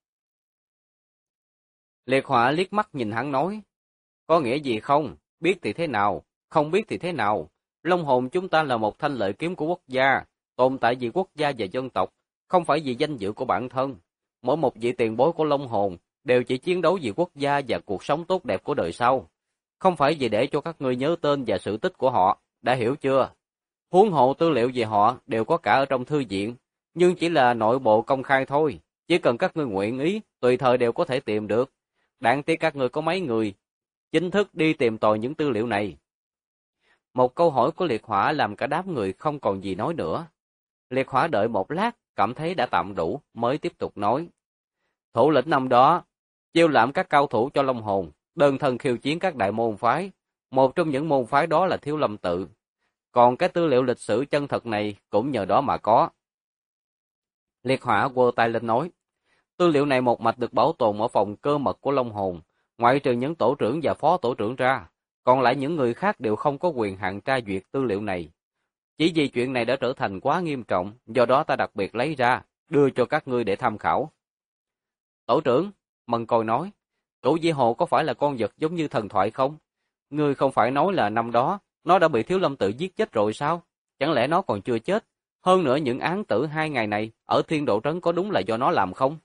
Liệt Hỏa liếc mắt nhìn hắn nói. Có nghĩa gì không? Biết thì thế nào? Không biết thì thế nào? Long Hồn chúng ta là một thanh lợi kiếm của quốc gia, tồn tại vì quốc gia và dân tộc, không phải vì danh dự của bản thân. Mỗi một vị tiền bối của Long Hồn đều chỉ chiến đấu vì quốc gia và cuộc sống tốt đẹp của đời sau. Không phải vì để cho các ngươi nhớ tên và sự tích của họ, đã hiểu chưa? Huống hộ tư liệu về họ đều có cả ở trong thư viện, nhưng chỉ là nội bộ công khai thôi. Chỉ cần các ngươi nguyện ý, tùy thời đều có thể tìm được. Đáng tiếc các ngươi có mấy người chính thức đi tìm tòi những tư liệu này. Một câu hỏi của Liệt Hỏa làm cả đám người không còn gì nói nữa. Liệt Hỏa đợi một lát, cảm thấy đã tạm đủ, mới tiếp tục nói. Thủ lĩnh năm đó, chiêu lãm các cao thủ cho Long Hồn, đơn thân khiêu chiến các đại môn phái. Một trong những môn phái đó là Thiếu Lâm Tự. Còn cái tư liệu lịch sử chân thật này cũng nhờ đó mà có. Liệt Hỏa quơ tay lên nói. Tư liệu này một mạch được bảo tồn ở phòng cơ mật của Long Hồn, ngoại trừ những tổ trưởng và phó tổ trưởng ra, còn lại những người khác đều không có quyền hạn tra duyệt tư liệu này. Chỉ vì chuyện này đã trở thành quá nghiêm trọng, do đó ta đặc biệt lấy ra, đưa cho các ngươi để tham khảo. Tổ trưởng, Mân Côi nói, Cửu Vĩ Hồ có phải là con vật giống như thần thoại không? Ngươi không phải nói là năm đó, nó đã bị Thiếu Lâm Tự giết chết rồi sao? Chẳng lẽ nó còn chưa chết? Hơn nữa những án tử 2 ngày này, ở Thiên Độ Trấn có đúng là do nó làm không?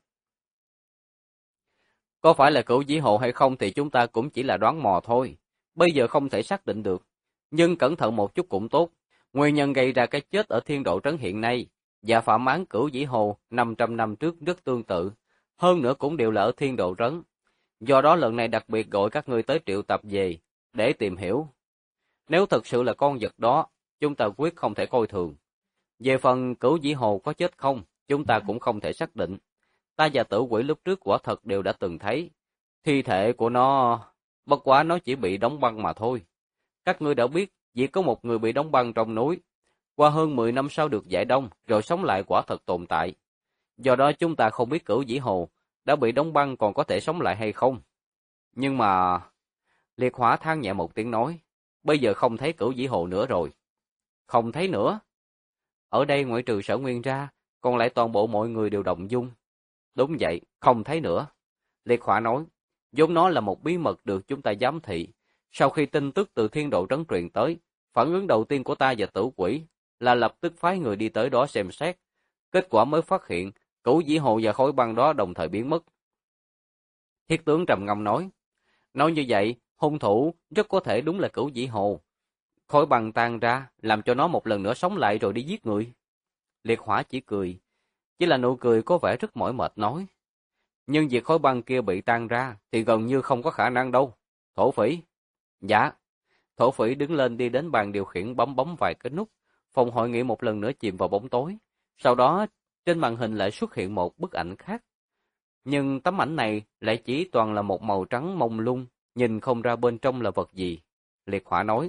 Có phải là Cửu Vĩ Hồ hay không thì chúng ta cũng chỉ là đoán mò thôi. Bây giờ không thể xác định được. Nhưng cẩn thận một chút cũng tốt. Nguyên nhân gây ra cái chết ở Thiên Độ Trấn hiện nay và phạm án Cửu Vĩ Hồ 500 năm trước rất tương tự. Hơn nữa cũng đều là ở Thiên Độ Trấn. Do đó lần này đặc biệt gọi các ngươi tới triệu tập về để tìm hiểu. Nếu thật sự là con vật đó, chúng ta quyết không thể coi thường. Về phần Cửu Vĩ Hồ có chết không, chúng ta cũng không thể xác định. Ta và Tử Quỷ lúc trước quả thật đều đã từng thấy. Thi thể của nó, bất quá nó chỉ bị đóng băng mà thôi. Các ngươi đã biết, chỉ có một người bị đóng băng trong núi. Qua hơn 10 năm sau được giải đông, rồi sống lại quả thật tồn tại. Do đó chúng ta không biết Cửu Vĩ Hồ đã bị đóng băng còn có thể sống lại hay không. Nhưng mà... Liệt Hỏa than nhẹ một tiếng nói, bây giờ không thấy Cửu Vĩ Hồ nữa rồi. Không thấy nữa. Ở đây ngoại trừ Sở Nguyên ra, còn lại toàn bộ mọi người đều động dung. Đúng vậy, không thấy nữa. Liệt Hỏa nói, vốn nó là một bí mật được chúng ta giám thị. Sau khi tin tức từ Thiên Độ Trấn truyền tới, phản ứng đầu tiên của ta và Tử Quỷ là lập tức phái người đi tới đó xem xét. Kết quả mới phát hiện, Cửu Vĩ Hồ và khối băng đó đồng thời biến mất. Thiết tướng trầm ngâm nói như vậy, hung thủ rất có thể đúng là Cửu Vĩ Hồ. Khối băng tan ra, làm cho nó một lần nữa sống lại rồi đi giết người. Liệt Hỏa chỉ cười. Chỉ là nụ cười có vẻ rất mỏi mệt nói. Nhưng việc khối băng kia bị tan ra thì gần như không có khả năng đâu. Thổ Phỉ. Dạ. Thổ Phỉ đứng lên đi đến bàn điều khiển bấm vài cái nút. Phòng hội nghị một lần nữa chìm vào bóng tối. Sau đó trên màn hình lại xuất hiện một bức ảnh khác. Nhưng tấm ảnh này lại chỉ toàn là một màu trắng mông lung, nhìn không ra bên trong là vật gì. Liệt Hỏa nói,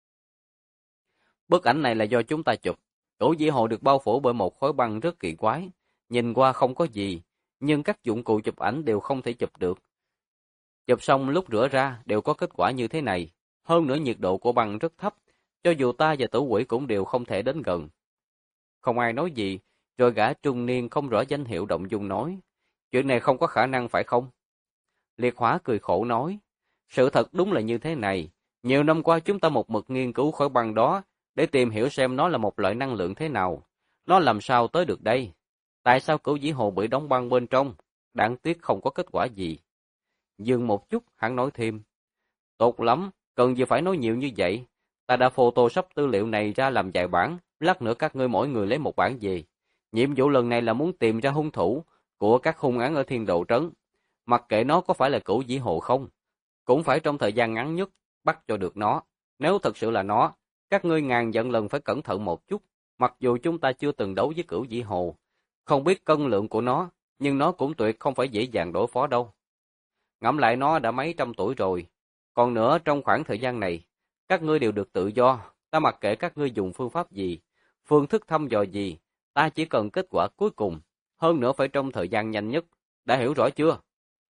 bức ảnh này là do chúng ta chụp. Cửu Vĩ Hồ được bao phủ bởi một khối băng rất kỳ quái, nhìn qua không có gì, nhưng các dụng cụ chụp ảnh đều không thể chụp được. Chụp xong lúc rửa ra đều có kết quả như thế này. Hơn nữa nhiệt độ của băng rất thấp, cho dù ta và Tử Quỷ cũng đều không thể đến gần. Không ai nói gì, rồi gã trung niên không rõ danh hiệu động dung nói, chuyện này không có khả năng phải không? Liệt Hỏa cười khổ nói, sự thật đúng là như thế này. Nhiều năm qua chúng ta một mực nghiên cứu khối băng đó để tìm hiểu xem nó là một loại năng lượng thế nào. Nó làm sao tới được đây? Tại sao Cửu Vĩ Hồ bị đóng băng bên trong? Đáng tiếc không có kết quả gì. Dừng một chút, hắn nói thêm. Tốt lắm, cần gì phải nói nhiều như vậy. Ta đã photoshop tư liệu này ra làm vài bản, lát nữa các ngươi mỗi người lấy một bản về. Nhiệm vụ lần này là muốn tìm ra hung thủ của các hung án ở Thiên Độ Trấn. Mặc kệ nó có phải là Cửu Vĩ Hồ không, cũng phải trong thời gian ngắn nhất bắt cho được nó. Nếu thật sự là nó, các ngươi ngàn vạn lần phải cẩn thận một chút. Mặc dù chúng ta chưa từng đấu với Cửu Vĩ Hồ, không biết cân lượng của nó, nhưng nó cũng tuyệt không phải dễ dàng đối phó đâu. Ngẫm lại nó đã mấy trăm tuổi rồi. Còn nữa, trong khoảng thời gian này, các ngươi đều được tự do. Ta mặc kệ các ngươi dùng phương pháp gì, phương thức thăm dò gì, ta chỉ cần kết quả cuối cùng. Hơn nữa phải trong thời gian nhanh nhất. Đã hiểu rõ chưa?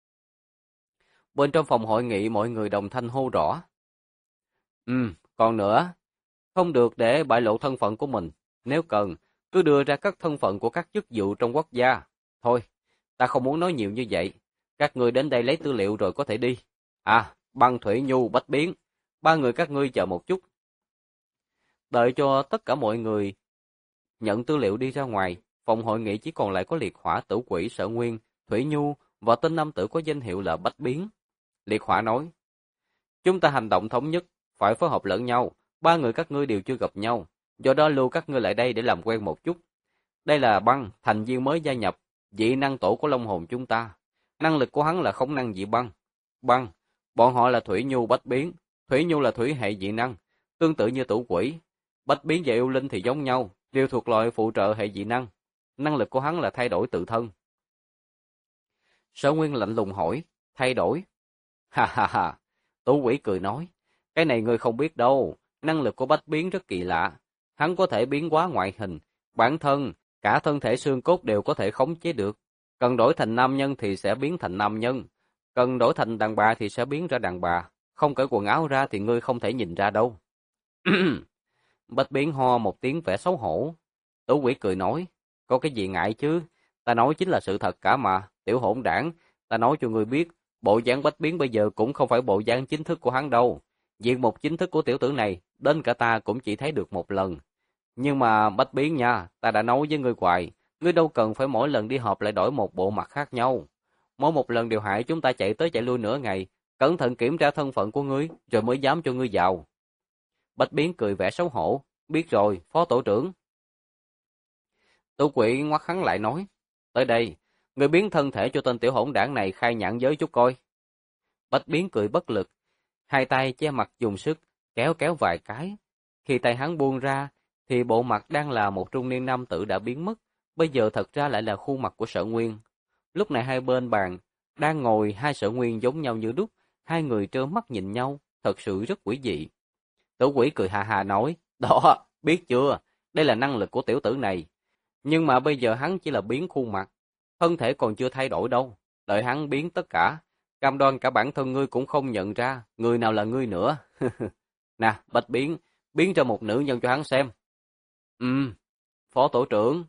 Bên trong phòng hội nghị mọi người đồng thanh hô rõ. Còn nữa, không được để bại lộ thân phận của mình. Nếu cần, cứ đưa ra các thân phận của các chức vụ trong quốc gia. Thôi, ta không muốn nói nhiều như vậy. Các ngươi đến đây lấy tư liệu rồi có thể đi. À, Băng, Thủy, Nhu, Bách Biến. Ba người các ngươi chờ một chút. Đợi cho tất cả mọi người nhận tư liệu đi ra ngoài, phòng hội nghị chỉ còn lại có Liệt Hỏa, Tử Quỷ, Sở Nguyên, Thủy Nhu và tên nam tử có danh hiệu là Bách Biến. Liệt Hỏa nói, chúng ta hành động thống nhất, phải phối hợp lẫn nhau. Ba người các ngươi đều chưa gặp nhau, do đó lưu các ngươi lại đây để làm quen một chút. Đây là Băng, thành viên mới gia nhập, dị năng tổ của Long Hồn chúng ta. Năng lực của hắn là khống năng dị băng. Băng, bọn họ là Thủy Nhu, Bách Biến. Thủy Nhu là thủy hệ dị năng, tương tự như Tử Quỷ. Bách Biến và Yêu Linh thì giống nhau, đều thuộc loại phụ trợ hệ dị năng. Năng lực của hắn là thay đổi tự thân. Sở Nguyên lạnh lùng hỏi, thay đổi? Ha ha ha, Tử Quỷ cười nói, cái này ngươi không biết đâu, năng lực của Bách Biến rất kỳ lạ. Hắn có thể biến hóa ngoại hình, bản thân, cả thân thể xương cốt đều có thể khống chế được. Cần đổi thành nam nhân thì sẽ biến thành nam nhân, cần đổi thành đàn bà thì sẽ biến ra đàn bà. Không cởi quần áo ra thì ngươi không thể nhìn ra đâu. Bách Biến ho một tiếng vẻ xấu hổ. Tử Quỷ cười nói, có cái gì ngại chứ, ta nói chính là sự thật cả mà, tiểu hỗn đảng, ta nói cho ngươi biết, bộ dáng Bách Biến bây giờ cũng không phải bộ dáng chính thức của hắn đâu. Diện mục chính thức của tiểu tử này, đến cả ta cũng chỉ thấy được một lần. Nhưng mà Bách Biến nha, ta đã nói với ngươi hoài, ngươi đâu cần phải mỗi lần đi họp lại đổi một bộ mặt khác nhau. Mỗi một lần đều hại chúng ta chạy tới chạy lui nửa ngày, cẩn thận kiểm tra thân phận của ngươi, rồi mới dám cho ngươi vào. Bách Biến cười vẻ xấu hổ, biết rồi, phó tổ trưởng. Tử Quỷ ngoắt hắn lại nói, tới đây, ngươi biến thân thể cho tên tiểu hỗn đảng này khai nhãn giới chút coi. Bách Biến cười bất lực, hai tay che mặt dùng sức, kéo kéo vài cái. Khi tay hắn buông ra, thì bộ mặt đang là một trung niên nam tử đã biến mất, bây giờ thật ra lại là khuôn mặt của Sở Nguyên. Lúc này hai bên bàn, đang ngồi hai Sở Nguyên giống nhau như đúc, hai người trơ mắt nhìn nhau, thật sự rất quỷ dị. Tử Quỷ cười hà hà nói, đó, biết chưa, đây là năng lực của tiểu tử này. Nhưng mà bây giờ hắn chỉ là biến khuôn mặt, thân thể còn chưa thay đổi đâu. Đợi hắn biến tất cả, cam đoan cả bản thân ngươi cũng không nhận ra, người nào là ngươi nữa. Nè, Bạch Biến, biến ra một nữ nhân cho hắn xem. Phó tổ trưởng.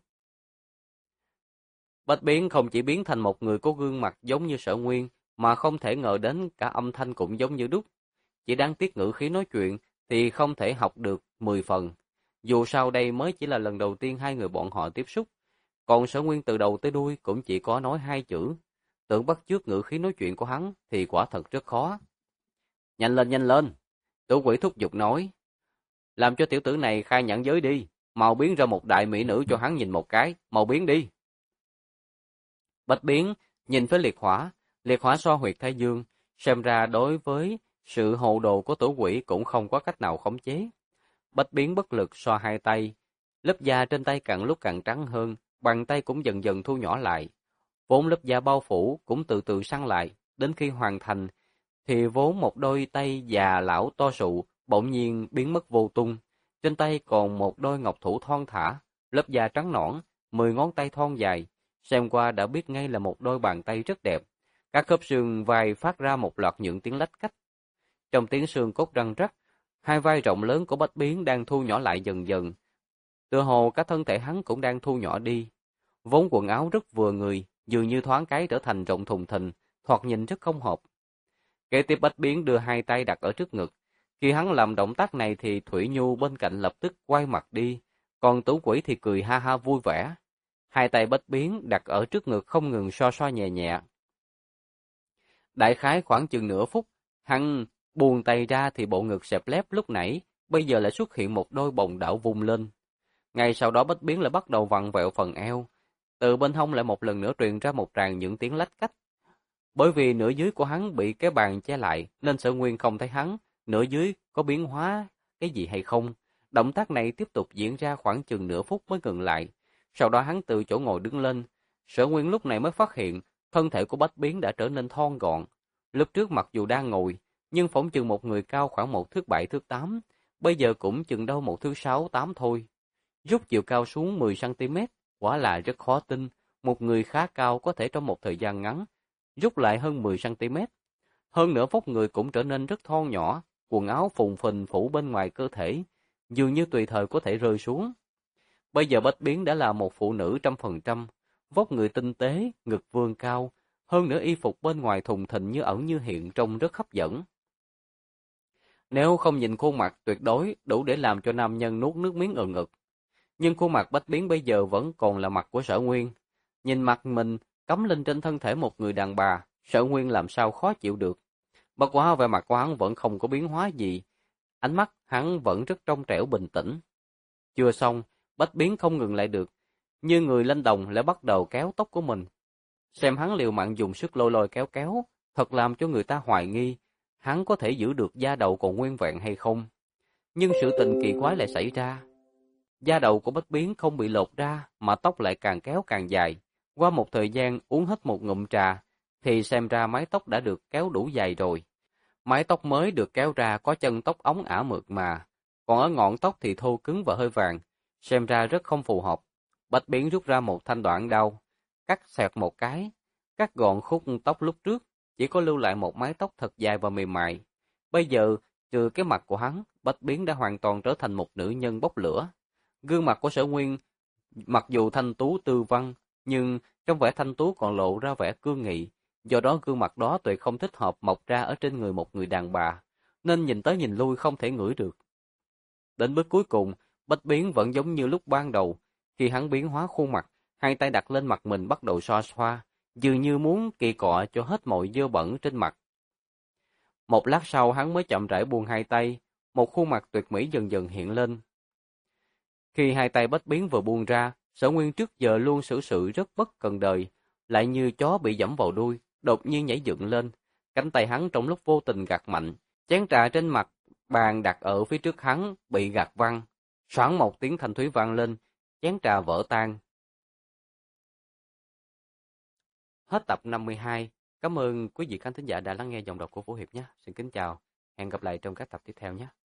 Bạch Biến không chỉ biến thành một người có gương mặt giống như Sở Nguyên, mà không thể ngờ đến cả âm thanh cũng giống như đúc. Chỉ đáng tiếc ngữ khí nói chuyện thì không thể học được 10 phần. Dù sao đây mới chỉ là lần đầu tiên hai người bọn họ tiếp xúc, còn Sở Nguyên từ đầu tới đuôi cũng chỉ có nói hai chữ. Tưởng bắt chước ngữ khí nói chuyện của hắn thì quả thật rất khó. Nhanh lên, Tử Quỷ thúc giục nói. Làm cho tiểu tử này khai nhãn giới đi, mau biến ra một đại mỹ nữ cho hắn nhìn một cái, mau biến đi. Bách Biến nhìn với Liệt Hỏa so huyệt thái dương, xem ra đối với sự hồ đồ của Tử Quỷ cũng không có cách nào khống chế. Bách Biến bất lực so hai tay, lớp da trên tay càng lúc càng trắng hơn, bàn tay cũng dần dần thu nhỏ lại. Vốn lớp da bao phủ cũng từ từ săn lại, đến khi hoàn thành thì vốn một đôi tay già lão to sụ bỗng nhiên biến mất vô tung. Trên tay còn một đôi ngọc thủ thon thả, lớp da trắng nõn, 10 ngón tay thon dài, xem qua đã biết ngay là một đôi bàn tay rất đẹp. Các khớp xương vai phát ra một loạt những tiếng lách cách. Trong tiếng xương cốt răng rắc, hai vai rộng lớn của Bách Biến đang thu nhỏ lại dần dần. Tựa hồ cả thân thể hắn cũng đang thu nhỏ đi. Vốn quần áo rất vừa người, dường như thoáng cái trở thành rộng thùng thình, thoạt nhìn rất không hợp. Kế tiếp Bách Biến đưa hai tay đặt ở trước ngực. Khi hắn làm động tác này thì Thủy Nhu bên cạnh lập tức quay mặt đi, còn Tú Quỷ thì cười ha ha vui vẻ. Hai tay Bách Biến đặt ở trước ngực không ngừng xoa xoa nhẹ nhẹ. Đại khái khoảng chừng nửa phút, hắn buông tay ra thì bộ ngực xẹp lép lúc nãy, bây giờ lại xuất hiện một đôi bồng đảo vung lên. Ngay sau đó Bách Biến lại bắt đầu vặn vẹo phần eo. Từ bên hông lại một lần nữa truyền ra một tràng những tiếng lách cách. Bởi vì nửa dưới của hắn bị cái bàn che lại, nên Sở Nguyên không thấy hắn, nửa dưới có biến hóa cái gì hay không. Động tác này tiếp tục diễn ra khoảng chừng nửa phút mới ngừng lại. Sau đó hắn từ chỗ ngồi đứng lên. Sở Nguyên lúc này mới phát hiện, thân thể của Bách Biến đã trở nên thon gọn. Lúc trước mặc dù đang ngồi, nhưng phỏng chừng một người cao khoảng 1 thước 7 thước 8, bây giờ cũng chừng đâu 1 thước 6 8 thôi. Rút chiều cao xuống 10 cm, quả là rất khó tin, một người khá cao có thể trong một thời gian ngắn rút lại hơn 10 cm. Hơn nữa vóc người cũng trở nên rất thon nhỏ, quần áo phùng phình phủ bên ngoài cơ thể, dường như tùy thời có thể rơi xuống. Bây giờ Bách Biến đã là một phụ nữ 100%, vóc người tinh tế, ngực vươn cao, hơn nữa y phục bên ngoài thùng thình như ẩn như hiện trông rất hấp dẫn. Nếu không nhìn khuôn mặt tuyệt đối đủ để làm cho nam nhân nuốt nước miếng ừng ực. Nhưng khuôn mặt Bách Biến bây giờ vẫn còn là mặt của Sở Nguyên. Nhìn mặt mình cắm lên trên thân thể một người đàn bà, Sở Nguyên làm sao khó chịu được. Bất quá vẻ mặt của hắn vẫn không có biến hóa gì. Ánh mắt hắn vẫn rất trong trẻo bình tĩnh. Chưa xong, Bách Biến không ngừng lại được. Như người lên đồng lại bắt đầu kéo tóc của mình. Xem hắn liều mạng dùng sức lôi lôi kéo kéo, thật làm cho người ta hoài nghi, hắn có thể giữ được da đầu còn nguyên vẹn hay không. Nhưng sự tình kỳ quái lại xảy ra. Da đầu của Bách Biến không bị lột ra, mà tóc lại càng kéo càng dài. Qua một thời gian uống hết một ngụm trà, thì xem ra mái tóc đã được kéo đủ dài rồi. Mái tóc mới được kéo ra có chân tóc óng ả mượt mà, còn ở ngọn tóc thì thô cứng và hơi vàng, xem ra rất không phù hợp. Bách Biến rút ra một thanh đoạn đao, cắt xẹt một cái, cắt gọn khúc tóc lúc trước, chỉ có lưu lại một mái tóc thật dài và mềm mại. Bây giờ, trừ cái mặt của hắn, Bách Biến đã hoàn toàn trở thành một nữ nhân bốc lửa. Gương mặt của Sở Nguyên, mặc dù thanh tú tư văn, nhưng trong vẻ thanh tú còn lộ ra vẻ cương nghị, do đó gương mặt đó tuyệt không thích hợp mọc ra ở trên người một người đàn bà, nên nhìn tới nhìn lui không thể ngửi được. Đến bước cuối cùng, Bách Biến vẫn giống như lúc ban đầu, khi hắn biến hóa khuôn mặt, hai tay đặt lên mặt mình bắt đầu xoa xoa, dường như muốn kỳ cọ cho hết mọi dơ bẩn trên mặt. Một lát sau hắn mới chậm rãi buông hai tay, một khuôn mặt tuyệt mỹ dần dần hiện lên. Khi hai tay Bách Biến vừa buông ra, Sở Nguyên trước giờ luôn xử sự rất bất cần đời, lại như chó bị giẫm vào đuôi, đột nhiên nhảy dựng lên. Cánh tay hắn trong lúc vô tình gạt mạnh, chén trà trên mặt bàn đặt ở phía trước hắn bị gạt văng. Xoảng một tiếng thanh thúy vang lên, chén trà vỡ tan. Hết tập 52. Cảm ơn quý vị khán thính giả đã lắng nghe giọng đọc của Vũ Hiệp nhé. Xin kính chào. Hẹn gặp lại trong các tập tiếp theo nhé.